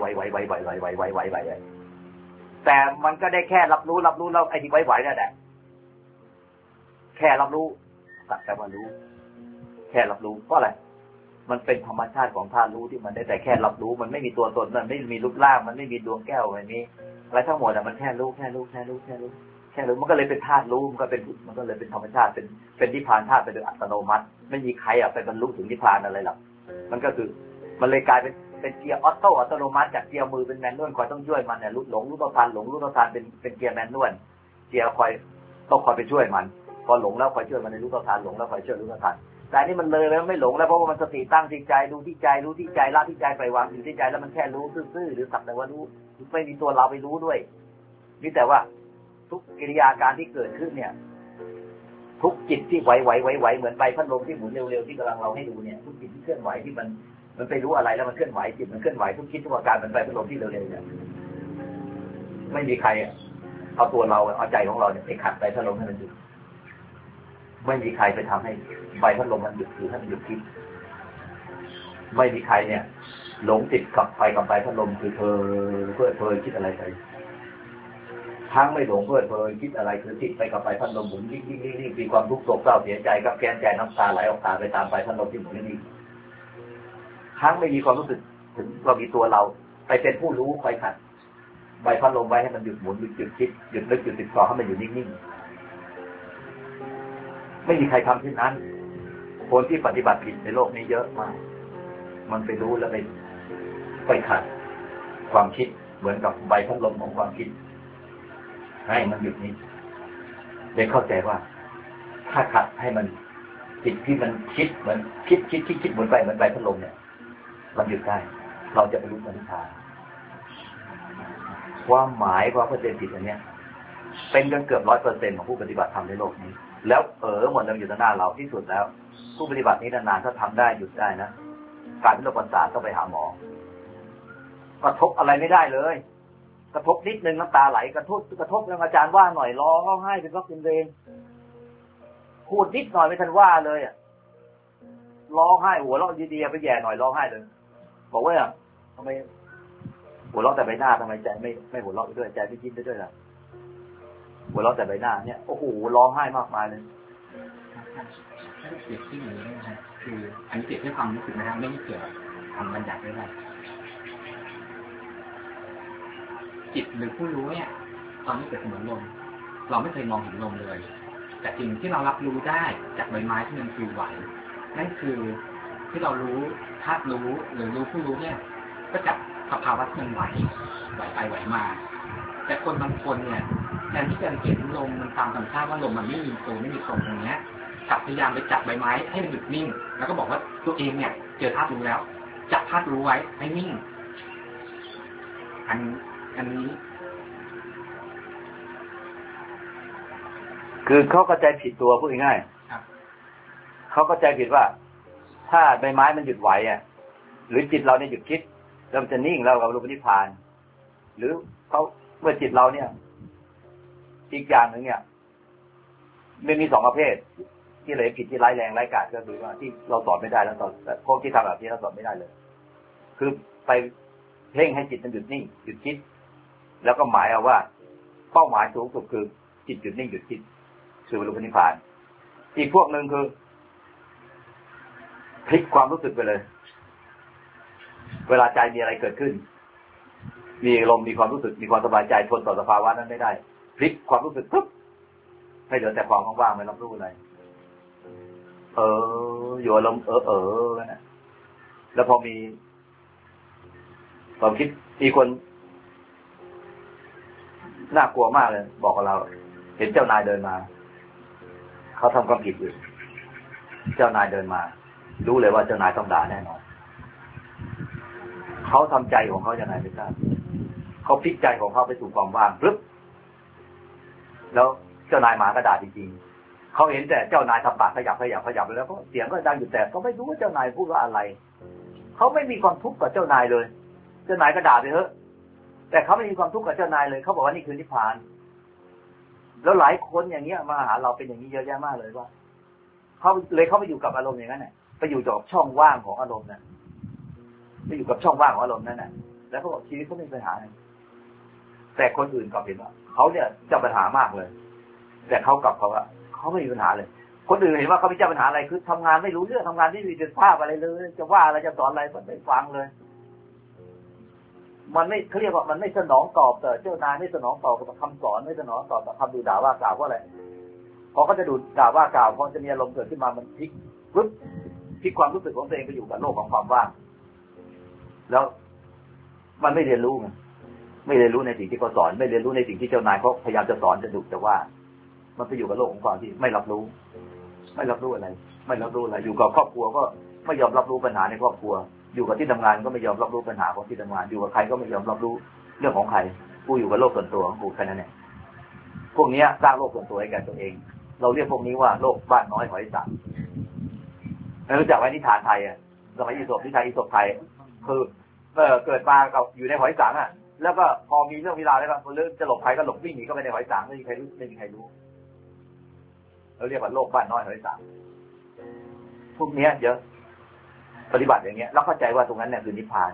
แต่มันก็ได้แค่รับรู้แล้วไอ้ที่ไหวนั่นแหละแค่รับรู้สักแต่ว่ารู้แค่รับรู้เพราะอะไรมันเป็นธรรมชาติของธาตุรู้ที่มันได้แต่แค่รับรู้มันไม่มีตัวตนมันไม่มีรูปร่างมันไม่มีดวงแก้วอะไรนี้อะไรทั้งหมดมันแค่รู้มันก็เลยเป็นธาตุรู้มันก็เลยเป็นธรรมชาติเป็นนิพพานธาตุไปโดยอัตโนมัติไม่มีใครไปบรรลุถึงนิพพานอะไรหรอกมันก็คือมันเลยกลายเป็นเกียร์ออโต้อัตโนมัติจากเกียร์มือเป็นแมนนวลคอยต้องช่วยมันเนี่ยรู้ต้องทันเป็นเกียร์แมนนวลเกียร์คอยต้องคอยไปช่วยมันพอหลงแล้วคอยช่วยมันในรู้ต้องทันหลงแล้วคอยช่วยรู้ต้องทันแต่นี่มันเลยแล้วไม่หลงแล้วเพราะว่ามันสติตั้งที่ใจดูที่ใจรู้ที่ใจละที่ใจปล่อยวางอยู่ที่ใจแล้วมันแค่รู้ซื่อๆหรือสักแต่ว่ารู้ไม่มีตัวเราไปรู้ด้วยนี่แต่ว่าทุกกิริยาการที่เกิดขึ้นเนี่ยทุกจิตที่ไหวเหมือนใบพัดลมที่หมุนเร็วๆที่กำลังเราให้ดูเนี่ยทุกจิตที่เคลื่อนไหวที่มันไปรู้อะไรแล้วมันเคลื่อนไหวจิตมันเคลื่อนไหวทุกคิดทุกอาการมันใบพัดลมที่เร็วๆเนี่ยไม่มีใครเอาตัวเราเอาใจของเราเนี่ยไปขัดใบพัดลมให้มันหยุดไม่มีใครไปทำให้ใบพัดลมมันหยุดหรือให้มันหยุดคิดไม่มีใครเนี่ยหลงติดกับใบพัดลมคือเพลินคิดอะไรไปทั้งไม่หลงเพลินคิดอะไรคือติดไปกับใบพัดลมหมุนยิ่งมีความทุกข์โศกเศร้าเสียใจกับแค้นใจน้ำตาไหลออกตาไปตามใบพัดลมที่หมุนนี่ทั้งไม่มีความรู้สึกถึงว่ามีตัวเราไปเป็นผู้รู้คอยขัดใบพัดลมไว้ให้มันหยุดหมุนหยุดคิดหยุดนึกหยุดติดต่อให้มันอยู่นิ่งๆไม่มีใครทำเช่นนั้นคนที่ปฏิบัติผิดในโลกนี้เยอะมากมันไปรู้แล้วไปขัดความคิดเหมือนกับใบพัดลมของความคิดให้มันหยุดนิ่งได้เข้าใจว่าถ้าขัดให้มันจิตที่มันคิดเหมือนคิดเหมือนใบพัดลมเนี่ยมันหยุดได้เราจะไปรู้นิพพานความหมายความเข้าใจผิดอันเนี้ยเป็นกันเกือบ 100% ของผู้ปฏิบัติธรรมในโลกนี้แล้วหมดเลยอยู่ต่อหน้าเราที่สุดแล้วผู้ปฏิบัตินี้นานๆถ้าทำได้หยุดได้นะการเป็นโรคประสาทต้องไปหาหมอกระทบอะไรไม่ได้เลยกระทบนิดนึงน้ำตาไหลกระทบแล้วอาจารย์ว่าหน่อยร้องไห้เป็นวักเป็นเวรพูดนิดหน่อยไม่ทันว่าเลยอ่ะร้องไห้หัวเราะดีๆไปแย่หน่อยร้องไห้เลยบอกว่าทำไมหัวเราะแต่ใบหน้าทำไมใจไม่หัวเราะไปด้วยใจไม่ยิ้มไปด้วยล่ะหัวเราะแต่ใบหน้าเนี่ยโอ้โหร้องไห้มากมายเลยถ้าเปรียบที่อย่างนี้นะครับคืออันนี้เปรียบด้วยความรู้สึกนะครับไม่เกี่ยวกับคำบัญญัติด้วยจิตหรือผู้รู้เนี่ยตอนนี้เกิดเหมือนลมเราไม่เคยมองเห็นลมเลยแต่สิ่งที่เรารับรู้ได้จากใบไม้ที่มันปลิวไหวนั่นคือที่เรารู้ธาตุรู้หรือรู้ผู้รู้เนี่ยก็จากสภาวะที่มันไหวไปไหวมาแต่คนบางคนเนี่ยแทนที่จะเห็นลมมันตามธรรมชาติว่าลมมันไม่มีตัวไม่มีทรงตรงนี้กลับพยายามไปจับใบไม้ให้มันหยุดนิ่งแล้วก็บอกว่าตัวเองเนี่ยเจอธาตุรู้แล้วจับธาตุรู้ไว้ให้นิ่งอันนี้คือเขาเข้าใจผิดตัวพูดง่ายๆเขาเข้าใจผิดว่าถ้าใบไม้มันหยุดไหวอ่ะหรือจิตเราเนี่ยหยุดคิดแล้วมันจะนิ่งแล้วเรารู้นิพพานหรือเขาเมื่อจิตเราเนี่ยอีกอย่างหนึ่งเนี่ยมันมี2ประเภทที่เลยผิดที่ร้ายแรงร้ายกาจก็คือว่าที่เราสอนไม่ได้แล้วตอนพวกที่ทำแบบนี้เราสอนไม่ได้เลยคือไปเพ่งให้จิตมันหยุดนิ่งหยุดคิดแล้วก็หมายเอาว่าเป้าหมายสูงสุดคือจิตหยุดนิ่งหยุดคิดคือบรรลุนิพพานอีกพวกหนึ่งคือพลิกความรู้สึกไปเลยเวลาใจมีอะไรเกิดขึ้นมีอารมณ์มีความรู้สึกมีความสบายใจทนต่อสภาวะนั้นไม่ได้พลิกความรู้สึกปุ๊บให้เหลือแต่ความว่างๆไม่รับรู้อะไรอยู่อารมณ์นะแล้วพอมีความคิดมีคนน่ากลัวมากเลยบอกกับเราเห็นเจ้านายเดินมาเขาทำความผิดอยู่เจ้านายเดินมารู้เลยว่าเจ้านายต้องด่าแน่นอนเขาทำใจของเขาอย่างไรไม่ทราบเขาพลิกใจของเขาไปสู่ความว่างปึ๊บแล้วเจ้านายมาก็ด่าจริงๆเขาเห็นแต่เจ้านายทำปากขยับแล้วก็เสียงก็ดังอยู่แต่ก็ไม่รู้ว่าเจ้านายพูดว่าอะไรเขาไม่มีความทุกข์กับเจ้านายเลยเจ้านายก็ด่าไปเถอะแต่เขาไม่มีความทุกข์กับเจ้านายเลยเขาบอกว่านี่คือนิพพานแล้วหลายคนอย่างเงี้ยมาหาเราเป็นอย่างนี้เยอะแยะมากเลยว่าเขาไปอยู่กับอารมณ์อย่างนั้นเนี่ยไปอยู่กับช่องว่างของอารมณ์นั้นไปอยู่กับช่องว่างของอารมณ์นั้นน่ะแล้วเขาบอกชีวิตเขาไม่มีปัญหาแต่คนอื่นกลับเห็นว่าเขาเนี่ยเจ้าปัญหามากเลยแต่เขากลับเขาว่าเขาไม่มีปัญหาเลยคนอื่นเห็นว่าเขาไม่เจ้าปัญหาอะไรคือทำงานไม่รู้เรื่องทำงานไม่มีประสิทธิภาพอะไรเลยจะว่าอะไรจะสอนอะไรมันไม่ฟังเลยมันไม่เขาเรียกว่ามันไม่สนองตอบแต่เจ้านายไม่สนองตอบกับคำสอนไม่สนองตอบกับคำดูด่าว่ากล่าวว่าอะไรพอเขาจะดูด่าว่ากล่าวพอจะมีอารมณ์เกิดขึ้นมามันพลิกปึ๊บพลิกความรู้สึกของตัวเองไปอยู่กับโลกของความว่างแล้วมันไม่เรียนรู้ไงไม่เรียนรู้ในสิ่งที่เขาสอนไม่เรียนรู้ในสิ่งที่เจ้านายเขาพยายามจะสอนจะดุจะว่ามันไปอยู่กับโลกของความที่ไม่รับรู้อะไรอยู่กับครอบครัวก็ไม่ยอมรับรู้ปัญหาในครอบครัวอยู่กับที่ทำงานก็ไม่ยอมรับรู้ปัญหาของที่ทำงานอยู่กับใครก็ไม่ยอมรับรู้เรื่องของใครกูอยู่กับโลกส่วนตัวของกูแค่นั้นเองพวกนี้สร้างโลกส่วนตัวให้แก่ตัวเองเราเรียกพวกนี้ว่าโลกบ้านน้อยหอยสังรู้จักไว้นิทานไทยอ่ะสมัยนิทานอีสปไทยคือเกิดมากับอยู่ในหอยสังอ่ะแล้วก็พอมีเรื่องเวลาแล้วก็เรื่องจะหลบใครก็หลบวิ่งหนีก็ไปในหอยสังไม่มีใครรู้เราเรียกว่าโลกบ้านน้อยหอยสังพวกนี้เยอะปฏิบัติอย่างเงี้ยแล้วเข้าใจว่าตรงนั้นเนี่ยคือนิพพาน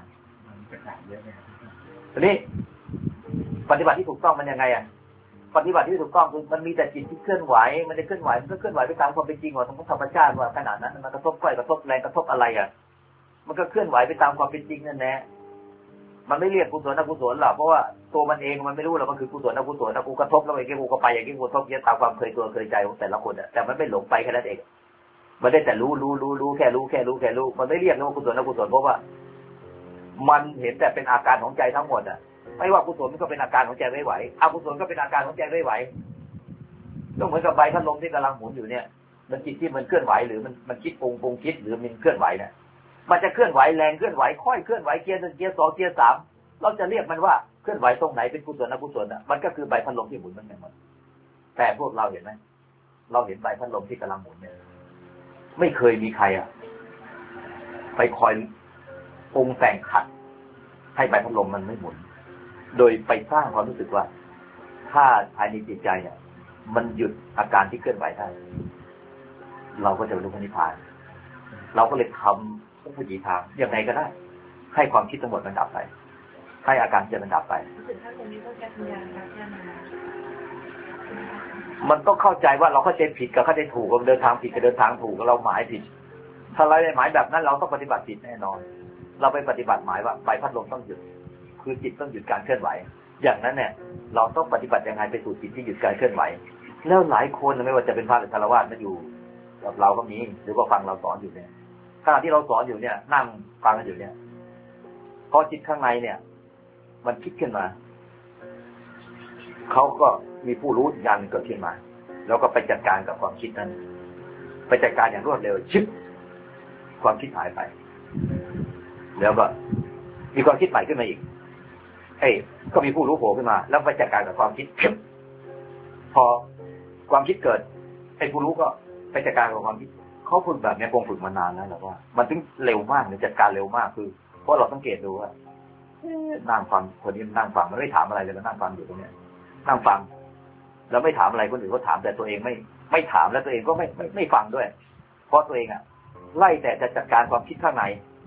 ทีนี้ปฏิบัติที่ถูกต้องมันยังไงอ่ะปฏิบัติที่ถูกต้องคือมันมีแต่จิตที่เคลื่อนไหวมันจะเคลื่อนไหวมันก็เคลื่อนไหวไปตามความเป็นจริงว่าธรรมชาติว่าขนาดนั้นมันกระทบไฟกระทบแรงกระทบอะไรอ่ะมันก็เคลื่อนไหวไปตามความเป็นจริงนั่นแหละมันไม่เรียกกุศลอกุศลหรอกเพราะว่าตัวมันเองมันไม่รู้หรอกมันคือกุศลอกุศลกูกระทบแล้วไอ้กูก็ไปอย่างนี้กูกระทบเยอะตามความเคยตัวเคยใจของแต่ละคนแต่มันไม่หลงไปแค่นั้นเองมันได้แต่รู้แค่รู้มันไม่เรียกว่ากุศลอกุศลเพราะว่ามันเห็นแต่เป็นอาการของใจทั้งหมดอ่ะไม่ว่ากุศลมันก็เป็นอาการของใจไม่ไหวอกุศลก็เป็นอาการของใจไม่ไหวก็เหมือนกับใบพัดลมที่กำลังหมุนอยู่เนี่ยมันจิตที่มันเคลื่อนไหวหรือมันคิดปรุงคิดหรือมันเคลื่อนไหวเนี่ยมันจะเคลื่อนไหวแรงเคลื่อนไหวค่อยเคลื่อนไหวเกียร์1เกียร์2เกียร์3เราจะเรียกมันว่าเคลื่อนไหวตรงไหนเป็นกุศลอกุศลอ่ะมันก็คือใบพัดลมที่หมุนมันหมดแต่พวกเราเห็นไหมเราเห็นใบพัดลมที่กำลังหมุนเนี่ยไม่เคยมีใครอ่ะไปคอยปรุงแต่งขัดให้ใบพัดลมมันไม่หมุนโดยไปสร้างความรู้สึกว่าถ้าภายในจิตใจเนี่ยมันหยุดอาการที่เคลื่อนไหวได้เราก็จะรู้พระนิพพานเราก็เลยทำทุกวิถีทางอย่างไรก็ได้ให้ความคิดทั้งหมดมันดับไปให้อาการจะมันดับไปมันต้องเข้าใจว่าเราเข้าใจผิดกับเข้าใจถูกเราเดินทางผิดกับเดินทางถูกเราหมายผิดถ้าเราได้หมายแบบนั้นเราต้องปฏิบัติผิดแน่นอนเราไปปฏิบัติหมายว่าใบพัดลมต้องหยุดคือจิตต้องหยุดการเคลื่อนไหวอย่างนั้นเนี่ยเราต้องปฏิบัติยังไงไปสู่จิตที่หยุดการเคลื่อนไหวแล้วหลายคนไม่ว่าจะเป็นพระหรือฆราวาสมาอยู่กับเราก็มีหรือว่าฟังเราสอนอยู่เนี่ยขณะที่เราสอนอยู่เนี่ยนั่งฟังกันอยู่เนี่ยพอจิตข้างในเนี่ยมันคิดขึ้นมาเขาก็มีผู้รู้ญาณเกิดขึ้นมาแล้วก็ไปจัดการกับความคิดนั้นไปจัดการอย่างรวดเร็วชิบความคิดหายไปแล้วก็มีความคิดใหม่ขึ้นมาอีกก็มีผู้รู้โผล่ขึ้นมาแล้วไปจัดการกับความคิดพอความคิดเกิดผู้รู้ก็ไปจัดการกับความคิดเขาฝึกแบบนี้คงฝึกมานานแล้วแหละว่ามันถึงเร็วมากเนี่ยจัดการเร็วมากคือเพราะเราสังเกตดูว่านั่งฟังคนนี้นั่งฟังมันไม่ถามอะไรเลยมันนั่งฟังอยู่ตรงเนี้ยนั่งฟังแล้วไม่ถามอะไรคนอื่นเขาถามแต่ตัวเองไม่ถามแล้วตัวเองก็ไม่ฟังด้วยเพราะตัวเองอ่ะไล่แต่จะจัดการความคิดข้างใน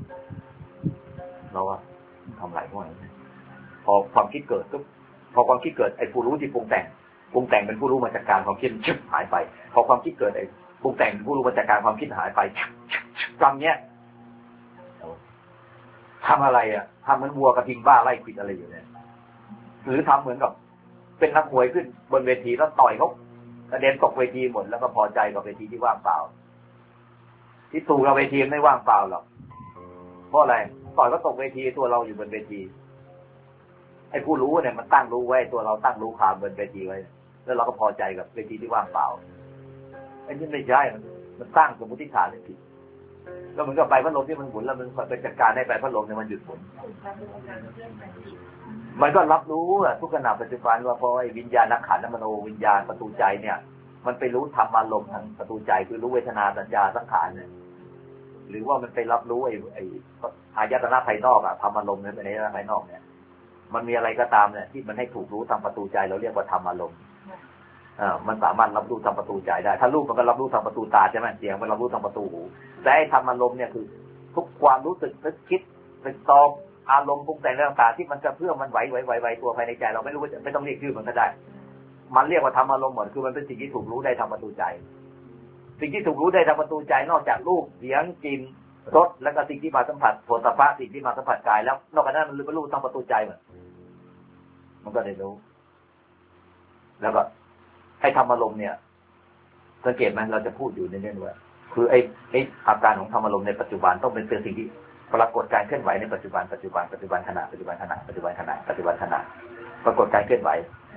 เราว่าทำไรพวกนี้พอความคิดเกิดก็พอความคิดเกิดผู้รู้ที่ปรุงแต่งเป็นผู้รู้มาจัดการความคิดชึบหายไปพอความคิดเกิดปรุงแต่งผู้รู้มาจัดการความคิดหายไปกรรมเนี้ยทำอะไรอ่ะทำเหมือนวัวกระทิงบ้าไล่ควิดอะไรอยู่เนี่ยหรือทำเหมือนกับเป็นนักมวยขึ้นบนเวทีแล้วต่อยเขากระเด็นตกเวทีหมดแล้วก็พอใจกับเวทีที่ว่างเปล่าที่ถูกเราเวทีไม่ว่างเปล่าหรอกเพราะอะไรต่อยก็ตกเวทีตัวเราอยู่บนเวทีผู้รู้เนี่ยมันตั้งรู้ไว้ตัวเราตั้งรู้คาบนเวทีไว้แล้วเราก็พอใจกับเวทีที่ว่างเปล่านี่ไม่ใช่มันตั้งสมมติฐานเลยผิดก็เหมือนกับใบพัดลมที่มันหมุนแล้วมันไปจัดการให้ใบพัดลมเนี่ยมันหยุดหมุนมันก็รับรู้ทุกขณะปัจจุบันว่าพอวิญญาณขันธ์มโนวิญญาณประตูใจเนี่ยมันไปรู้ธรรมอารมณ์ทางประตูใจคือรู้เวทนาสัญญาสังขารเนี่ยหรือว่ามันไปรับรู้อายตนะภายนอกธรรมอารมณ์ในอายตนะภายนอกเนี่ยมันมีอะไรก็ตามเนี่ยที่มันให้ถูกรู้ทางประตูใจเราเรียกว่าธรรมอารมณ์มันสามารถรับรู้ทางประตูใจได้ถ้ารูปมันก็รับรู้ทางประตูตาใช่ไหมเสียงมันรับรู้ทางประตูหูแต่ธรรมอารมณ์เนี่ยคือทุกความรู้สึกนึกคิดเป็นตอมอารมณ์ปรุงแต่งเรื่องต่างๆที่มันกระเพื่อมมันไหวตัวภายในใจเราไม่รู้ว่าไม่ต้องเรียกชื่อมันก็ได้มันเรียกว่าธรรมอารมณ์หมดคือมันเป็นสิ่งที่ถูกรู้ได้ทางประตูใจสิ่งที่ถูกรู้ได้ทางประตูใจนอกจากรูปเสียงกลิ่นรสแล้วก็สิ่งที่มาสัมผัสโผฏฐัพพะสิ่งที่มาสัมผัสกายแล้วนอกจากนั้นมันรู้ทางประตูใจมันก็ได้รู้แล้วก็ให้ธรรมอารมณ์เนี่ยสังเกตไหมเราจะพูดอยู่ในเรื่องว่าคืออาการของธรรมอารมณ์ในปัจจุบันต้องเป็นสิ่งที่ปรากฏการเคลื่อนไหวในปัจจุบันขณะปรากฏการเคลื่อนไหว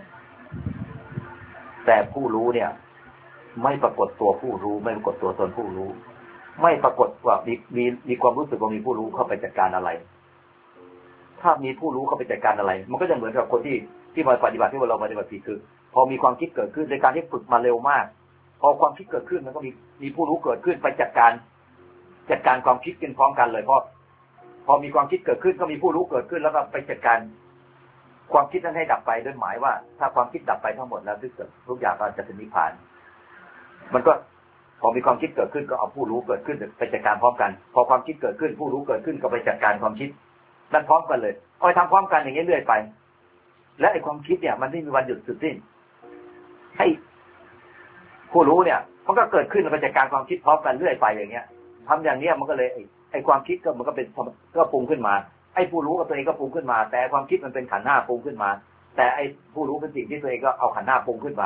แต่ผู้รู้เนี่ยไม่ปรากฏตัวผู้รู้ไม่ปรากฏตัวตนผู้รู้ไม่ปรากฏว่ามีความรู้สึกว่ามีผู้รู้เข้าไปจัดการอะไรถ้ามีผู้รู้เข้าไปจัดการอะไรมันก็จะเหมือนกับคนที่มาปฏิบัติที่เราปฏิบัติผิดคือพอมีความคิดเกิดขึ้นในการที่ฝึกมาเร็วมากพอความคิดเกิดขึ้นมันก็มีผู้รู้เกิดขึ้นไปจัดการความคิดกันพร้อมกันเลยเพราะพอมีความคิดเกิดขึ้นก็มีผู้รู้เกิดขึ้นแล้วก็ไปจัดการความคิดนั้นให้ดับไปด้วยหมายว่าถ้าความคิดดับไปทั้งหมดแล้วทุกอย่างก็จะเป็นนิพพานมันก็พอมีความคิดเกิดขึ้นก็เอาผู้รู้เกิดขึ้นไปจัดการพร้อมกันพอความคิดเกิดขึ้นผู้รู้เกิดขึ้นก็ไปจัดการความคิดนั่นพร้อมกันเลยทำพร้อมกันอย่างนี้เรื่อยไปและความคิดเนี่ยมันไม่มีวันหยุดสุดสิ้นให้ผู้รู้เนี่ยมันก็เกิดขึ้นแล้วไปจัดการความคิดพร้อมกันเรื่อยไปอย่างเงี้ยทำอย่างเนี้ยมันก็เลยความคิดก็มันก็เป็นก็ปรุงขึ้นมาผู้รู้กับตัวเองก็ปรุงขึ้นมาแต่ความคิดมันเป็นขันธ์ห้าปรุงขึ้นมาแต่ผู้รู้เป็นสิ่งที่ตัวเองก็เอาขันธ์ห้าปรุงขึ้นมา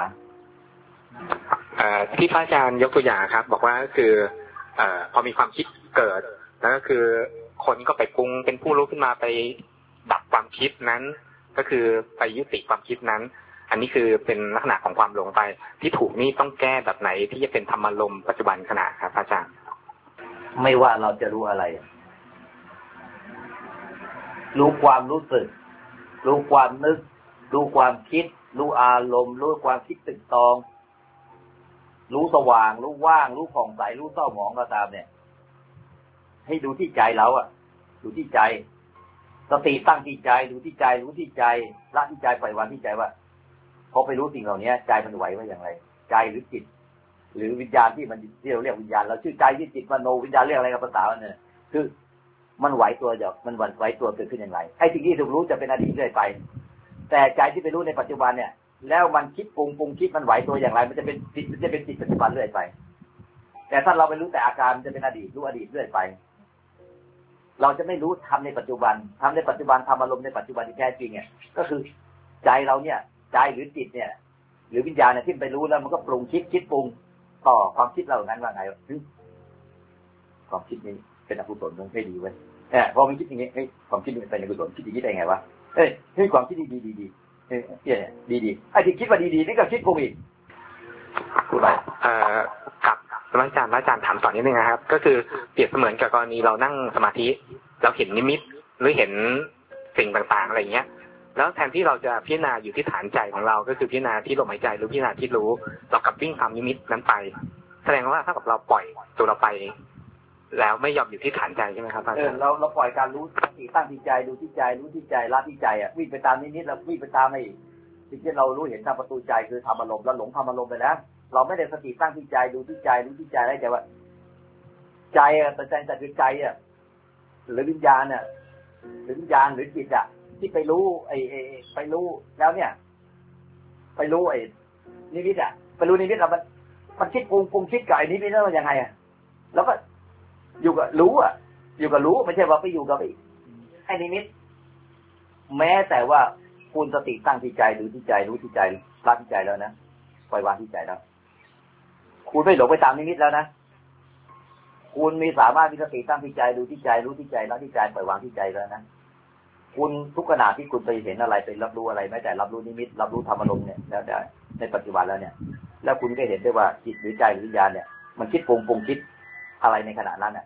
ที่พระอาจารย์ยกตัวอย่างครับบอกว่าก็คือพอมีความคิดเกิดแล้วก็คือคนก็ไปปรุงเป็นผู้รู้ขึ้นมาไปดับความคิดนั้นก็คือไปยุติความคิดนั้นอันนี้คือเป็นลักษณะของความหลงไปที่ถูกนี่ต้องแก้แบบไหนที่จะเป็นธรรมารมณ์ปัจจุบันขณะครับอาจารย์ไม่ว่าเราจะรู้อะไรรู้ความรู้สึกรู้ความนึกรู้ความคิดรู้อารมณ์รู้ความคิดตึกตองรู้สว่างรู้ว่างรู้ผ่องใสรู้เศร้าหมองก็ตามเนี่ยให้ดูที่ใจเราดูที่ใจสติตั้งที่ใจดูที่ใจรู้ที่ใจละที่ใจปล่อยวางที่ใจว่าพอไปรู้สิ่งเหล่านี้ใจมันไหวว่าอย่างไรใจหรือจิตหรือวิญญาณที่เราเรียกวิญญาณเราชื่อใจที่จิตมโนวิญญาณเรียกอะไรกับภาษาเนี่ยคือมันไหวตัวมันไหวตัวเกิดขึ้นอย่างไรไอ้สิ่งที่ถูกรู้จะเป็นอดีตเรื่อยไปแต่ใจที่ไปรู้ในปัจจุบันเนี่ยแล้วมันคิดปรุงคิดมันไหวตัวอย่างไรมันจะเป็นจิตปัจจุบันเรื่อยไปแต่ถ้าเราไปรู้แต่อาการมันจะเป็นอดีตรู้อดีตเรื่อยไปเราจะไม่รู้ทำในปัจจุบันทำในปัจจุบันทำอารมณ์ในปัจจุบันที่แท้จริงเนี่ยก็คือใจเราเนี่ยใจหรือจิตเนี่ยหรือวิญญาณเนี่ยที่ไปรู้แล้วมันก็ปรุงคิดปรุงต่อความคิดเรานั้นว่าไงความคิดนี้เป็นอกุศลมันไม่ดีเว้ยพอมันคิดอย่างนี้ความคิดนี้เป็นอกุศลคิดอย่างนี้ได้ไงวะความคิดดีดีไอ้ที่คิดว่าดีนี่ก็คิดปรุงอีกพูดไปครับพระอาจารย์ถามต่อนิดนึงนะครับก็คือเปรียบเสมือนกับกรณีเรานั่งสมาธิเราเห็นนิมิตหรือเห็นสิ่งต่างๆอะไรเงี้ยแล้วแทนที่เราจะพิจารณาอยู่ที่ฐานใจของเราก็คือพิจารณาที่ลมหายใจหรือพิจารณาที่รู้เรากลับวิ่งตามนิมิตนั้นไปแสดงว่าถ้ากับเราปล่อยตัวเราไปแล้วไม่ยอมอยู่ที่ฐานใจใช่ไหมครับเราปล่อยการรู้สติตั้งที่ใจดูที่ใจรู้ที่ใจละที่ใจวิ่งไปตามนิดๆแล้ววิ่งไปตามไอ้สิ่งที่เรารู้เห็นทางประตูใจคือธรรมอารมณ์แล้วหลงธรรมอารมณ์ไปแล้วเราไม่ได้สติตั้งที่ใจดูที่ใจรู้ที่ใจได้แต่ว่าใจแต่คือใจหรือวิญญาณหรือวิญญาณหรือจิตที่ไปรู้ไปรู้แล้วเนี่ยไปรู้นิมิตไปรู้นิมิตแล้วมันคิดปรุงคิดกับนิมิตแล้วยังไงแล้วก็อยู่กับรู้อยู่กับรู้ไม่ใช่ว่าไปอยู่กับไอ้นิมิตแม้แต่ว่าคุณสติตั้งที่ใจดูที่ใจรู้ที่ใจละที่ใจแล้วนะปล่อยวางที่ใจแล้วคุณไม่หลงไปตามนิมิตแล้วนะคุณมีสามารถมีสติตั้งที่ใจดูที่ใจรู้ที่ใจละที่ใจปล่อยวางที่ใจแล้วนะคุณทุกขณะที่คุณไปเห็นอะไรไปรับรู้อะไรแม้แต่รับรู้นิมิตรับรู้ธรรมอารมณ์เนี่ยแล้วได้ในปัจจุบันแล้วเนี่ยแล้วคุณก็เห็นได้ว่าจิตหรือใจหรือวิญญาณเนี่ยมันคิดปรุงคิดอะไรในขณะนั้น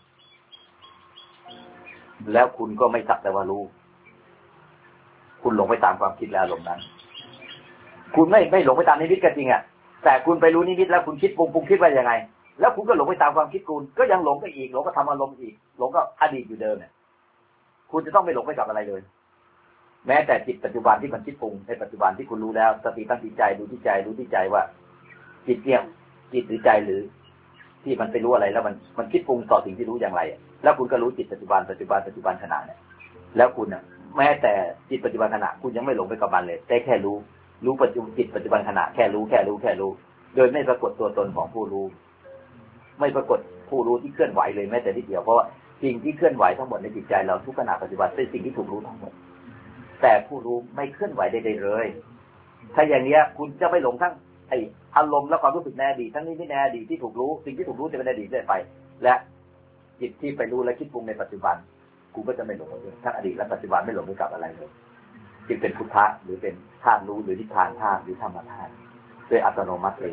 แล้วคุณก็ไม่สักแต่ว่ารู้คุณหลงไปตามความคิดและอารมณ์นั้นคุณไม่หลงไปตามนิมิตก็จริงแต่คุณไปรู้นิมิตแล้วคุณคิดปรุงคิดว่ายังไงแล้วคุณก็หลงไปตามความคิดคุณก็ยังหลงไปอีกหลงก็ทำอารมณ์อีกหลงก็อดีตอยู่เดิมเนี่ยคุณจะต้องไม่หลงไปกับอะไรเลยแม้แต่จิตปัจจุบันที่มันคิดปรุงในปัจจุบันที่คุณรู้แล้วสติตั้งที่ใจดูที่ใจรู้ที่ใจว่าจิตเนี่ยจิตหรือใจหรือที่มันไปรู้อะไรแล้วมันคิดปรุงต่อสิ่งที่รู้อย่างไรแล้วคุณก็รู้จิตปัจจุบันขณะเนี่ยแล้วคุณแม้แต่จิตปัจจุบันขณะคุณยังไม่หลงไปกับมันเลยแต่แค่รู้ปัจจุบันจิตปัจจุบันขณะแค่รู้โดยไม่ปรากฏตัวตนของผู้รู้ไม่ปรากฏผู้รู้ที่เคลื่อนไหวเลยแม้แต่นิดเดียวเพราะว่าสิ่งที่เคลื่อนไหวทั้งหมดในจิตใจเราทุกขณะปัจจุบันเป็นสิ่งที่ถูกรู้ทั้งหมดแต่ผู้รู้ไม่เคลื่อนไหวใดๆเลยถ้าอย่างนี้คุณจะไม่หลงทั้งไอ้อารมณ์และความรู้สึกในอดีตทั้งนี้ไม่ในอดีตที่ถูกรู้สิ่งที่ถูกรู้จะเป็นอดีตเรื่อยไปและจิตที่ไปรู้และคิดปรุงในปัจจุบันคุณก็จะไม่หลงทั้งอดีตและปัจจุบันไม่หลงไปกับอะไรเลยจึงเป็นพุทธะหรือเป็นธาตุรู้หรือนิพพานธาตุหรือธรรมธาตุโดยอัตโนมัติเลย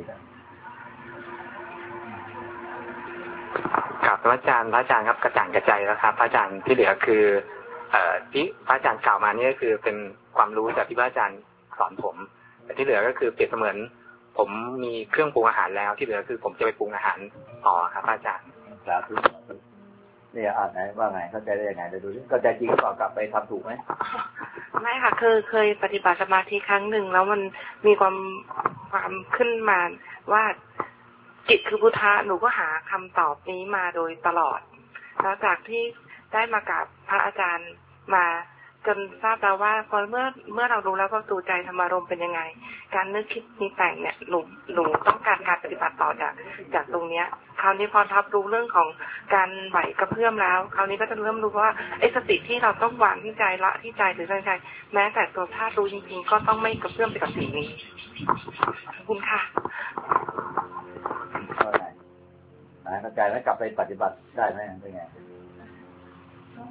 ครับพระอาจารย์ครับกระจ่างกระจายแล้วครับพระอาจารย์ที่เหลือคือที่พระอาจารย์กล่าวมานี่ก็คือเป็นความรู้จากที่พระอาจารย์สอนผมแต่ที่เหลือก็คือเปรียบเสมือนผมมีเครื่องปรุงอาหารแล้วที่เหลือคือผมจะไปปรุงอาหารต่อครับพระอาจารย์เนี่ยไหนว่าไงเข้าใจได้ยังไงดูดิเข้าใจจริงก็กลับไปทำถูกไหมไม่ค่ะเคยปฏิบัติสมาธิครั้งหนึ่งแล้วมันมีความขึ้นมาว่าจิตคือพุทธะหนูก็หาคำตอบนี้มาโดยตลอดแล้วจากที่ได้มากับพระอาจารย์มาจนทราบแล้วว่าพอเมื่อเรารู้แล้วว่าตัวใจธรรมารมณ์เป็นยังไงการนึกคิดมีแต่งเนี่ยหนูต้องการปฏิบัติต่อจากตรงเนี้ยคราวนี้พอรับรู้เรื่องของการไหวกระเพื่อมแล้วคราวนี้ก็จะเริ่มรู้ว่าไอ้สติที่เราต้องวางที่ใจละที่ใจหรือใจแม้แต่ตัวธาตุรู้จริงๆก็ต้องไม่กระเพื่อมไปกับสิ่งนี้ขอบคุณค่ะเข้าใจไหมกลับไปปฏิบัติได้ไหมเป็นไงก็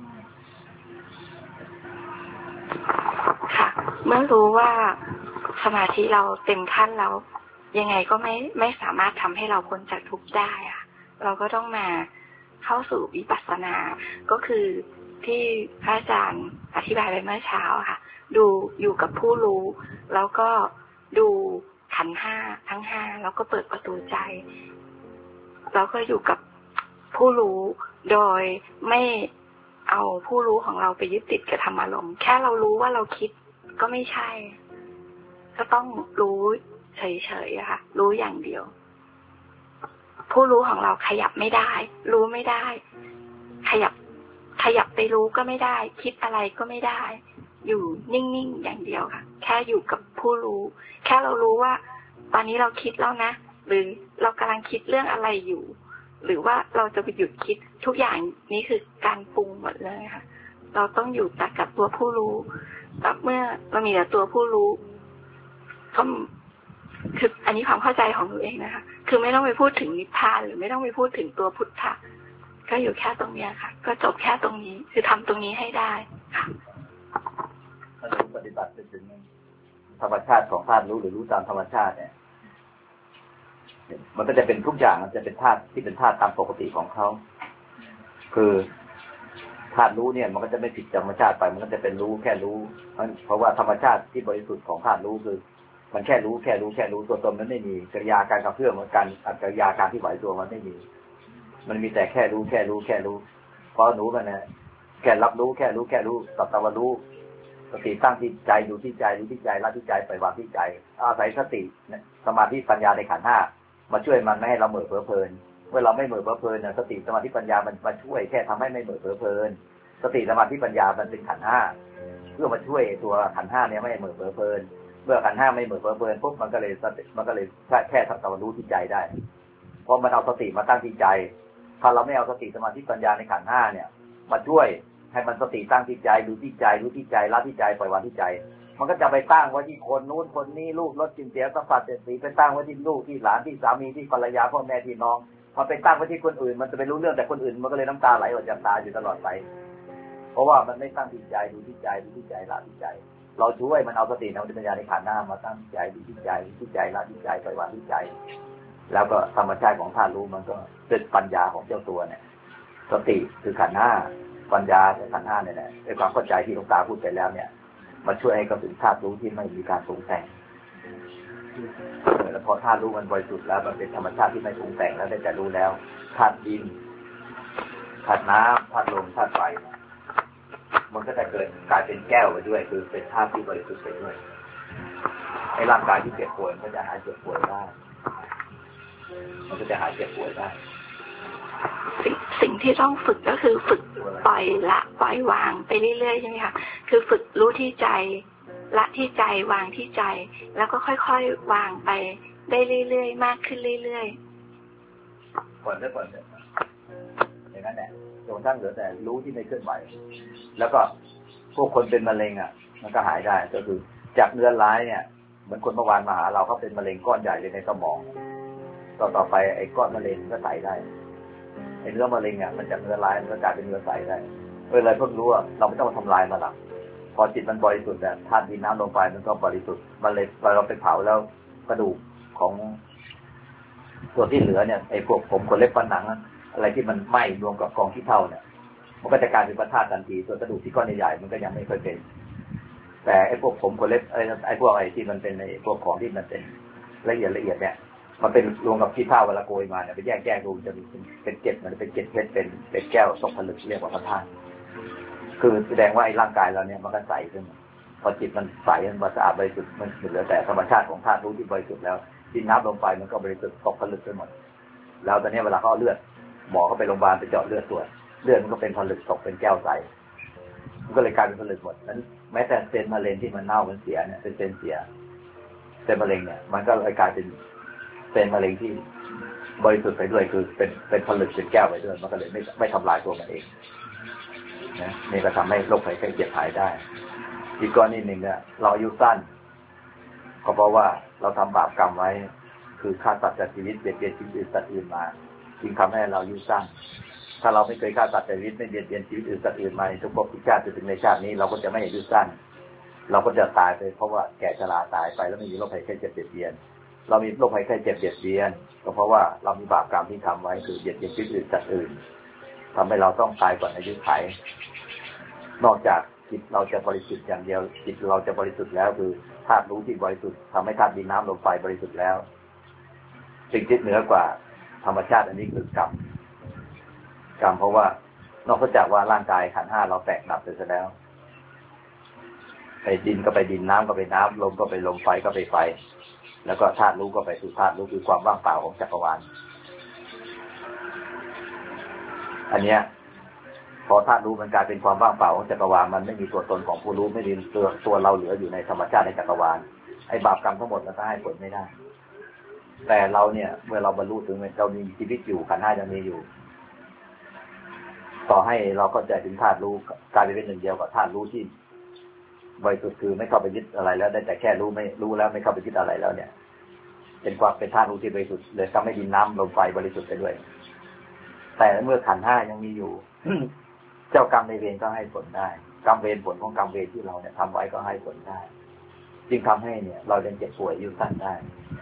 เมื่อรู้ว่าสมาธิเราเต็มขั้นแล้วยังไงก็ไม่สามารถทำให้เราพ้นจากทุกข์ได้อะเราก็ต้องมาเข้าสู่วิปัสสนาก็คือที่พระอาจารย์อธิบายไปเมื่อเช้าค่ะดูอยู่กับผู้รู้แล้วก็ดูขันธ์ห้าทั้งห้าแล้วก็เปิดประตูใจแล้วก็อยู่กับผู้รู้โดยไม่เอาผู้รู้ของเราไปยึดติดกับธรรมารมณ์แค่เรารู้ว่าเราคิดก็ไม่ใช่ก็ต้องรู้เฉยๆค่ะรู้อย่างเดียวผู้รู้ของเราขยับไม่ได้รู้ไม่ได้ขยับไปรู้ก็ไม่ได้คิดอะไรก็ไม่ได้อยู่นิ่งๆอย่างเดียวค่ะแค่อยู่กับผู้รู้แค่เรารู้ว่าตอนนี้เราคิดแล้วนะหรือเรากำลังคิดเรื่องอะไรอยู่หรือว่าเราจะไปหยุดคิดทุกอย่างนี้คือการปรุงหมดเลยค่ะเราต้องอยู่แต่กับตัวผู้รู้แล้วเมื่อเรามีแต่ตัวผู้รู้ก็คืออันนี้ความเข้าใจของหนูเองนะคะคือไม่ต้องไปพูดถึงนิพพานหรือไม่ต้องไปพูดถึงตัวพุทธะก็อยู่แค่ตรงนี้ค่ะก็จบแค่ตรงนี้คือทำตรงนี้ให้ได้ค่ะถ้าเราปฏิบัติไปถึงธรรมชาติของธาตุรู้หรือรู้ตามธรรมชาติเนี่ยมันก็จะเป็นทุกอย่างมันจะเป็นธาตุที่เป็นธาตุตามปกติของเขาคือธาตุรู้เนี่ยมันก็จะไม่ผิดธรรมชาติไปมันก็จะเป็นรู้แค่รู้เพราะว่าธรรมชาติที่บริสุทธิ์ของธาตุรู้คือมันแค่รู้ตัวตนมันไม่มีกิริยาการกระเพื่อมมันการกิริยาการที่ไหวตัวมันไม่มีมันมีแต่แค่รู้เพราะหนูมันนะแค่รับรู้แค่รู้สัตตวรู้สติตั้งที่ใจดูที่ใจรู้ที่ใจละที่ใจปล่อยวางที่ใจอาศัยสติสมาธิปัญญาในขันธ์ห้ามาช่วยมันไม่ให้เราเหม่อเพ้อเพลินเมื่อเราไม่เหม่อเพ้อเพลินสติสมาธิปัญญามันมาช่วยแค่ทำให้ไม่เหม่อเพ้อเพลินสติสมาธิปัญญามันเป็นขันธ์ห้าเพื่อมาช่วยตัวขันธ์ห้าเนี่ยไม่เหม่อเพ้อเพลินเมื่อขันธ์ห้าไม่เหม่อเพ้อเพลินปุ๊บมันก็เลยแค่สัตตวรู้ที่ใจได้เพราะมันเอาสติมาตั้งที่ใจถ้าเราไม่เอาสติสมาธิปัญญาในขันธ์ห้าเนี่ยมาช่วยให้มันสติตั้งที่ใจดูที่ใจรู้ที่ใจละที่ใจปล่อยวางที่ใจมันก็จะไปตั้งไว้ที่คนนู้นคนนี้ลูกรถกินเสียสัมผัสเจ็ดสีไปตั้งไว้ที่ลูกที่หลานที่สามีที่ภรรยาพ่อแม่พี่น้องพอไปตั้งไว้ที่คนอื่นมันจะไปรู้เรื่องแต่คนอื่นมันก็เลยน้ำตาไหลออกจากตาอยู่ตลอดไปเพราะว่ามันไม่ตั้งที่ใจดูที่ใจรู้ที่ใจละที่ใจเราช่วยมันเอาสติในปัญญาในขันธ์หน้ามาตั้งที่ใจดูที่ใจรู้ที่ใจละที่ใจปล่อยวางที่ใจแล้วก็ธรรมชาติของธาตุรู้มันก็เป็นปัญญาของเจ้าตัวเนี่ยสติคือขันธ์ห้าปัญญาคือขันธ์ห้าเนี่ยด้วยความเข้าใจที่หลวงตาพูดไปแล้วเนี่ยมาช่วยให้กับถึงธาตุรู้ที่ไม่มีการปรุงแต่งแล้วพอธาตุรู้มันบริสุทธิ์แล้วมันเป็นธรรมชาติที่ไม่ปรุงแต่งแล้วได้แต่รู้แล้วธาตุดินธาตุน้ำธาตุลมธาตุไฟมันก็จะเกิดกลายเป็นแก้วไปด้วยคือเป็นธาตุที่บริสุทธิ์ไปด้วยไอ้ร่างกายที่เจ็บป่วยมันจะหายเจ็บป่วยได้มันก็จะหายเจ็บป่วยได้สิ่งที่ต้องฝึกก็คือฝึกปล่อยละปล่อยวางไปเรื่อยๆใช่ไหมคะคือฝึกรู้ที่ใจละที่ใจวางที่ใจแล้วก็ค่อยๆวางไปได้เรื่อยๆมากขึ้นเรื่อยๆก่อนอย่างนั้นแหละจนทั้งเหลือแต่รู้ที่ไม่เคลื่อนไหวแล้วก็พวกคนเป็นมะเร็งอ่ะมันก็หายได้ก็คือจากเนื้อร้ายเนี่ยเหมือนคนเมื่อวานมาหาเราเขาเป็นมะเร็งก้อนใหญ่เลยในสมองต่อไปไอ้ก้อนมะเร็งก็ใสได้ไอ้เนื้อมะเร็งอ่ะมันจากเนื้อร้ายมันก็กลายเป็นเนื้อใสได้เลยเพิ่งรู้ว่าเราไม่ต้องมาทำลายมันหรอกพอจิตมันบริสุทธิ์เนี่ยธาตุดินน้ำลมไฟมันก็บริสุทธิ์มันเลยเราไปเผาแล้วกระดูกของส่วนที่เหลือเนี่ยไอ้พวกผมขนเล็บฟันหนังอะไรที่มันไหม้รวมกับกองขี้เถ้าเนี่ยมันก็จะกลายเป็นพระธาตุทันทีส่วนกระดูกที่ก้อนใหญ่ๆมันก็ยังไม่ค่อยเป็นแต่ไอ้พวกผมขนเล็บไอ้พวกอะไรที่มันเป็นไอ้พวกของที่มันเป็นละเอียดเนี่ยมันเป็นรวมกับขี้เถ้าเวลาโกยมาเนี่ยไปแยกดูจะมีเป็นเกล็ดมันเป็นเกล็ดเพชรเป็นแก้วตกผลึกเรียกว่าพระธาตุคือแสดงว่าไอ้ร่างกายเราเนี่ยมันก็ใสขึ้นพอจิตมันใสมันสะอาดบริสุทธิ์มันเหลือแต่ธรรมชาติของธาตุรู้ที่บริสุทธิ์แล้วดินน้ำลมไฟมันก็บริสุทธิ์ตกผลึกไปหมดแล้วตอนนี้เวลาเขาเอาเลือดหมอเขาไปโรงพยาบาลไปเจาะเลือดตรวจเลือดมันก็เป็นผลึกตกเป็นแก้วใสมันก็เลยกลายเป็นผลึกหมดนั้นแม้แต่เซลล์มะเร็งที่มันเน่ามันเสียเนี่ยเป็นเซลล์เสียเซลล์มะเร็งเนี่ยมันก็เลยกลายเป็นเซลล์มะเร็งที่บริสุทธิ์ไปด้วยคือเป็นผลึกเป็นแก้วไปด้วยมันก็เลยไม่ทำลายตัวมันเองนะนี่ก็ทำให้โรคภัยไข้เจ็บหายได้อีกกรณีหนึ่งเนี่ยเราอายุสั้นก็เพราะว่าเราทำบาปกรรมไว้คือฆ่าสัตว์ตัดชีวิตเบียดเบียนชีวิตอื่นสัตว์อื่นมาจึงทำให้เราอายุสั้นถ้าเราไม่เคยฆ่าสัตว์ตัดชีวิตไม่เบียดเบียนชีวิตอื่นสัตว์อื่นมาทุกภพทุกชาติจนถึงในชาตินี้เราก็จะไม่อายุสั้นเราก็จะตายไปเพราะว่าแก่ชราตายไปแล้วไม่มีโรคภัยไข้เจ็บเบียดเบียนเรามีโรคภัยไข้เจ็บเบียดเบียนก็เพราะว่าเรามีบาปกรรมที่ทำไว้คือเบียดเบียนชีวิตอื่นสัตว์อื่นทำให้เราต้องตายก่อนอายุขัยนอกจากจิตเราจะบริสุทธิ์อย่างเดียวจิตเราจะบริสุทธิ์แล้วคือธาตุรู้ที่บริสุทธิ์ทำให้ธาตุดินน้ำลมไฟบริสุทธิ์แล้วสิ่งที่เหนือกว่าธรรมชาติอันนี้คือกรรมเพราะว่านอกจากว่าร่างกายขันธ์ห้าเราแตกดับไปซะแล้วไปดินก็ไปดินน้ำก็ไปน้ำลมก็ไปลมไฟก็ไปไฟแล้วก็ธาตุรู้ก็ไปสู่ธาตุรู้คือความว่างเปล่าของจักรวาลอันเนี้ยพอธาตุรู้มันกลายเป็นความว่างเปล่าของจักรวาลมันไม่มีตัวตนของผู้รู้ไม่มีตัวเราเหลืออยู่ในธรรมชาติในจักรวาลไอ้บาปกรรมทั้งหมดมันก็ให้ผลไม่ได้แต่เราเนี่ยเมื่อเราบรรลุถึงเรามีชีวิตอยู่ขันธ์ห้ายังมีอยู่ต่อให้เราเข้าใจถึงธาตุรู้กลายเป็นหนึ่งเดียวกับธาตุรู้ที่บริสุทธิ์คือไม่เข้าไปยึดอะไรแล้วได้แต่แค่รู้ไม่รู้แล้วไม่เข้าไปยึดอะไรแล้วเนี่ยเป็นความเป็นธาตุรู้ที่บริสุทธิ์เลยทำให้ดินน้ำลมไฟบริสุทธิ์ไปด้วยแต่เมื่อขันธ์ห้ายังมีอยู่ เจ้ากรรมในเวรก็ให้ผลได้กรรมเวรผลของกรรมเวรที่เราเนี่ยทำไว้ก็ให้ผลได้จึงทำให้เนี่ยเราเจ็บป่วยอายุสั้นได้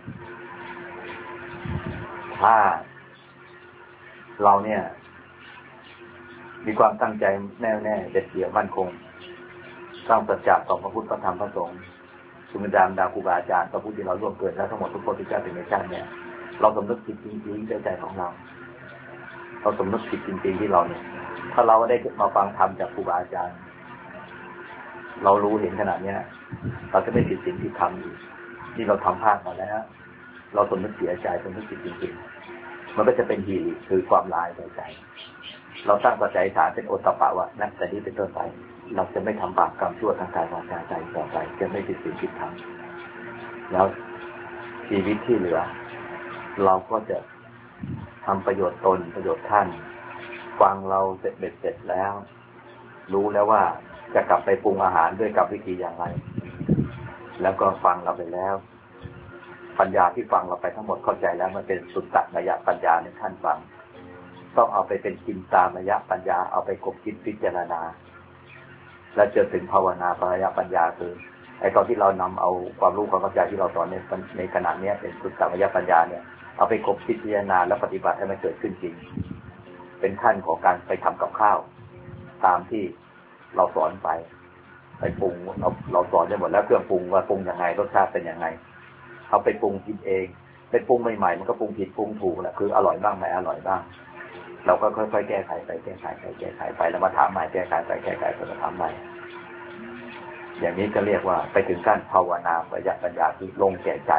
ถ้าเราเนี่ยมีความตั้งใจแน่วแน่เด็ดเดี่ยวมั่นคงสร้างสัจจะต่อพระพุทธพระธรรมพระสงฆ์สุนทรดาครูบาอาจารย์พระพุทธที่เราร่วมเกิดแล้วทั้งหมดทุกคนที่เกิดในชาติเนี่ยเราสำนึกผิดจริงๆในใจของเราสำนึกผิดจริงๆที่เราเนี่ยถ้าเราได้มาฟังธรรมจากครูบาอาจารย์เรารู้เห็นขนาดนี้เราจะไม่ผิดศีลผิดธรรมอีกที่เราทำพลาดมาแล้วเราสำนึกเสียใจสำนึกผิดจริงๆมันก็จะเป็นฮีริคือความลายใจเราตั้งปัจจัยฐานเป็นโอตตปะว่านักแต่นี้เป็นต้นไปเราจะไม่ทำบาปกรรมชั่วทางกายวาจาใจต่อไปจะไม่ผิดศีลผิดธรรมแล้วชีวิตที่เหลือเราก็จะทำประโยชน์ตนประโยชน์ท่านฟังเราเสร็จแล้วรู้แล้วว่าจะกลับไปปรุงอาหารด้วยกับวิธีอย่างไรแล้วก็ฟังเราไปแล้วปัญญาที่ฟังเราไปทั้งหมดเข้าใจแล้วมันเป็นสุตตมยปัญญาในท่านฟังต้องเอาไปเป็นจินตามยปัญญาเอาไปกบคิดพิจารณาและจนถึงภาวนาปรยปัญญาคือไอ้ตอนที่เรานำเอาความรู้ความเข้าใจที่เราสอนในขณะนี้เป็นสุตตมยปัญญาเนี่ยเอาไปกบคิดพิจารณาและปฏิบัติให้มันเกิดขึ้นจริงเป็นขั้นของการไปทำกับข้าวตามที่เราสอนไปปรุงเราสอนได้หมดแล้วเครื่องปรุงว่าปรุงยังไงรสชาติเป็นยังไงเอาไปปรุงกินเองไปปรุงใหม่ๆมันก็ปรุงผิดปรุงถูกแหละคืออร่อยบ้างไม่อร่อยบ้างเราก็ค่อยๆแก้ไขไปแก้ไขไปแก้ไขไปแล้วมาถามใหม่แก้ไขไปแก้ไขไปมาถามใหม่อย่างนี้ก็เรียกว่าไปถึงขั้นภาวนาปรยปัญญาคือลงแก่ใจ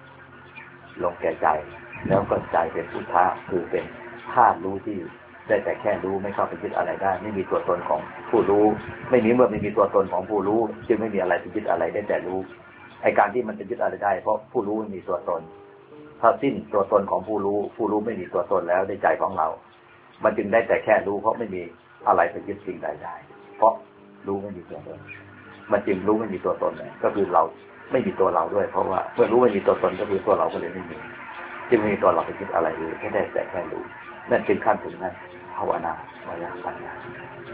แล้วก็ใจเป็นพุทธะคือเป็นธาตุรู้ที่ได้แต่แค่รู้ไม่เข้าไปยึดอะไรได้ไม่มีตัวตนของผู้รู้ไม่มีเมื่อไม่มีตัวตนของผู้รู้จึงไม่มีอะไรไปยึดอะไรได้แต่รู้ไอ้การที่มันจะยึดอะไรได้เพราะผู้รู้ไม่มีตัวตนถ้าสิ้นตัวตนของผู้รู้ไม่มีตัวตนแล้วในใจของเรามันจึงได้แต่แค่รู้เพราะไม่มีอะไรไปยึดสิ่งใดได้เพราะรู้ไม่มีตัวตนมันจึงรู้ไม่มีตัวตนเลยก็คือเราไม่มีตัวเราด้วยเพราะว่าเมื่อรู้ไม่มีตัวตนก็คือตัวเราก็เลยไม่มีจึงไม่มีตัวเราไปยึดอะไรเลยแค่ได้แต่แค่รู้นั่นเป็นขั้นถึงนั้นภาวนาปรยปัญญา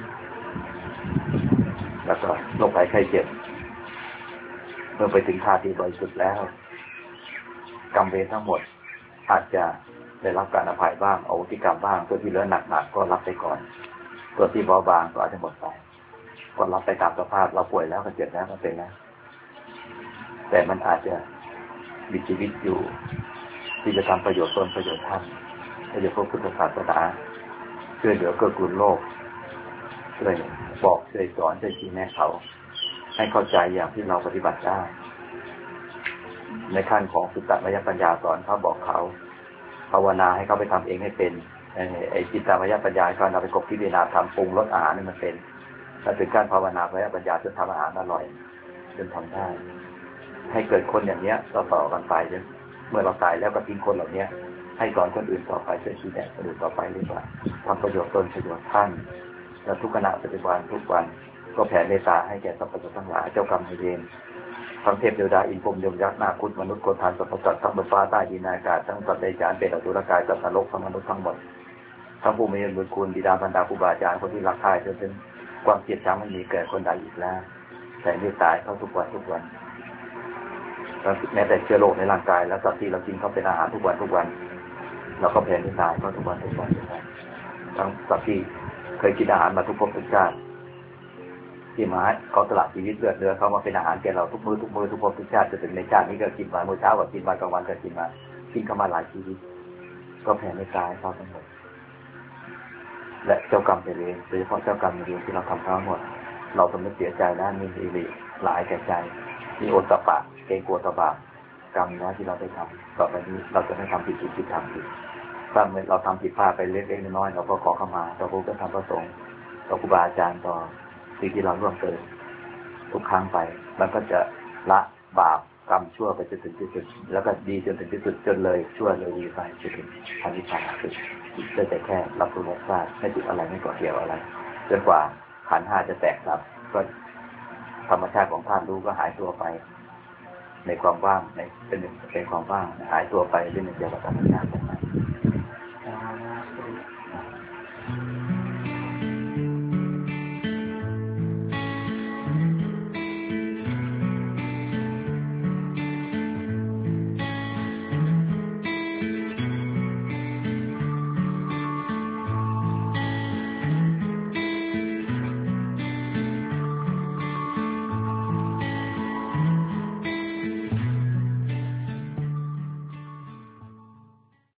แล้วก็โรคภัยไข้เจ็บเมื่อไปถึงธาตุที่บริสุทธิ์แล้วกรรมเวรทั้งหมดอาจจะได้รับการอภัยบ้างอโหสิกรรมบ้างตัวที่เหลือหนักๆก็รับไปก่อนตัวที่เบาบางก็อาจจะหมดไปก็รับไปตามสภาพเราป่วยแล้วก็เจ็บแล้วก็เป็นแล้วแต่มันอาจจะมีชีวิตอยู่ที่จะทำประโยชน์ตนประโยชน์ท่านประโยชน์พระพุทธศาสนาช่วยเหลือเกื้อกูลโลกช่วยบอกช่วยสอนช่วยชี้แนะเขาให้เข้าใจอย่างที่เราปฏิบัติได้ในขั้นของสุตตมยปัญญาสอนเขาบอกเขาภาวนาให้เขาไปทำเองให้เป็นไอ้จิตตมยปัญญาการเอาไปกบพิจารณาทำปรุงรสอาหารนี่มันเป็นถ้าถึงการภาวนาปัญญาจนทำอาหารอร่อยจนทำได้ให้เกิดคนอย่างเนี้ยต่อกันไปจนเมื่อเราตายแล้วก็ทิ้งคนเหล่านี้ให้สอนคนอื่นต่อไปช่วยชี้แนะคนอื่นต่อไปเรียกว่าทำประโยชน์ตนประโยชน์ท่านและทุกขณะปัจจุบันทุกวันก็แผ่เมตตาให้แก่สรรพสัตว์ทั้งหลายเจ้ากรรมนายเวรทั้งเทพเทวดาอินทร์พรหมยมยักษ์นาคมนุษย์โกฏฐานสรรพสัตว์ทั้งบนฟ้าใต้ดินอากาศทั้งสัตว์ในจานเป็นอสุรกายสัตว์นรกทั้งมนุษย์ทั้งหมดทั้งผู้มีบุญคุณบิดามารดาครูบาอาจารย์คนที่รักใคร่จนเป็นความเกลียดชังไม่มีแก่คนใดอีกแล้วแต่ไม่ตายเขาทุกวันแล้วแม้แต่เชื้อโรคในร่างกายแล้วสัตว์ที่เรากินเขาเป็นอาหารทุกวันเราก็แผ่ไม่ตายเขาทุกวันทั้งสัตว์ที่เคยกินอาหารมาทุกภพทุกชาติที่มาเขาตลาดชีวิตเลือดเนื้อเขามาเป็นอาหารแก่เราทุกมื้อทุกภพทุกชาติจนถึงในชาตินี้ก็กินมาเมื่อเช้าก็กินมากลางวันก็กินมากินเข้ามาหลายชีวิตก็แผ่ไม่ตายเขาทั้งหมดและเจ้ากรรมไปเลยโดยเฉพาะเจ้ากรรมในเรื่องที่เราทำทั้งหมดเราต้องไม่เสียใจนะมีอิริหลายแก่ใจมีโอตตะปะเกรงกลัวตบะกรรมนะที่เราได้ทำต่อไปนี้เราจะไม่ทำผิดทำผิดถ้าเราทำผิดพลาดไปเล็กๆน้อยๆเราก็ขอเข้ามาต่อพระพุทธธรรมพระสงฆ์ต่อครูบาอาจารย์ต่อสิ่งที่เราร่วมเกินทุกครั้งไปมันก็จะละบาปกรรมชั่วไปจนถึงที่สุดแล้วก็ดีจนถึงที่สุดจนเลยชั่วเลยดีไปจนถึงอนิจจังคือได้แต่แค่รับรู้รับทราบไม่ติดอะไรไม่ก่อเกี่ยวอะไรจนกว่าขันธ์ห้าจะแตกดับก็ธรรมชาติของธาตุรู้ก็หายตัวไปในความว่างเป็นความว่างหายตัวไปด้วยหนึ่งเดียวกับธรรมชาติของมัน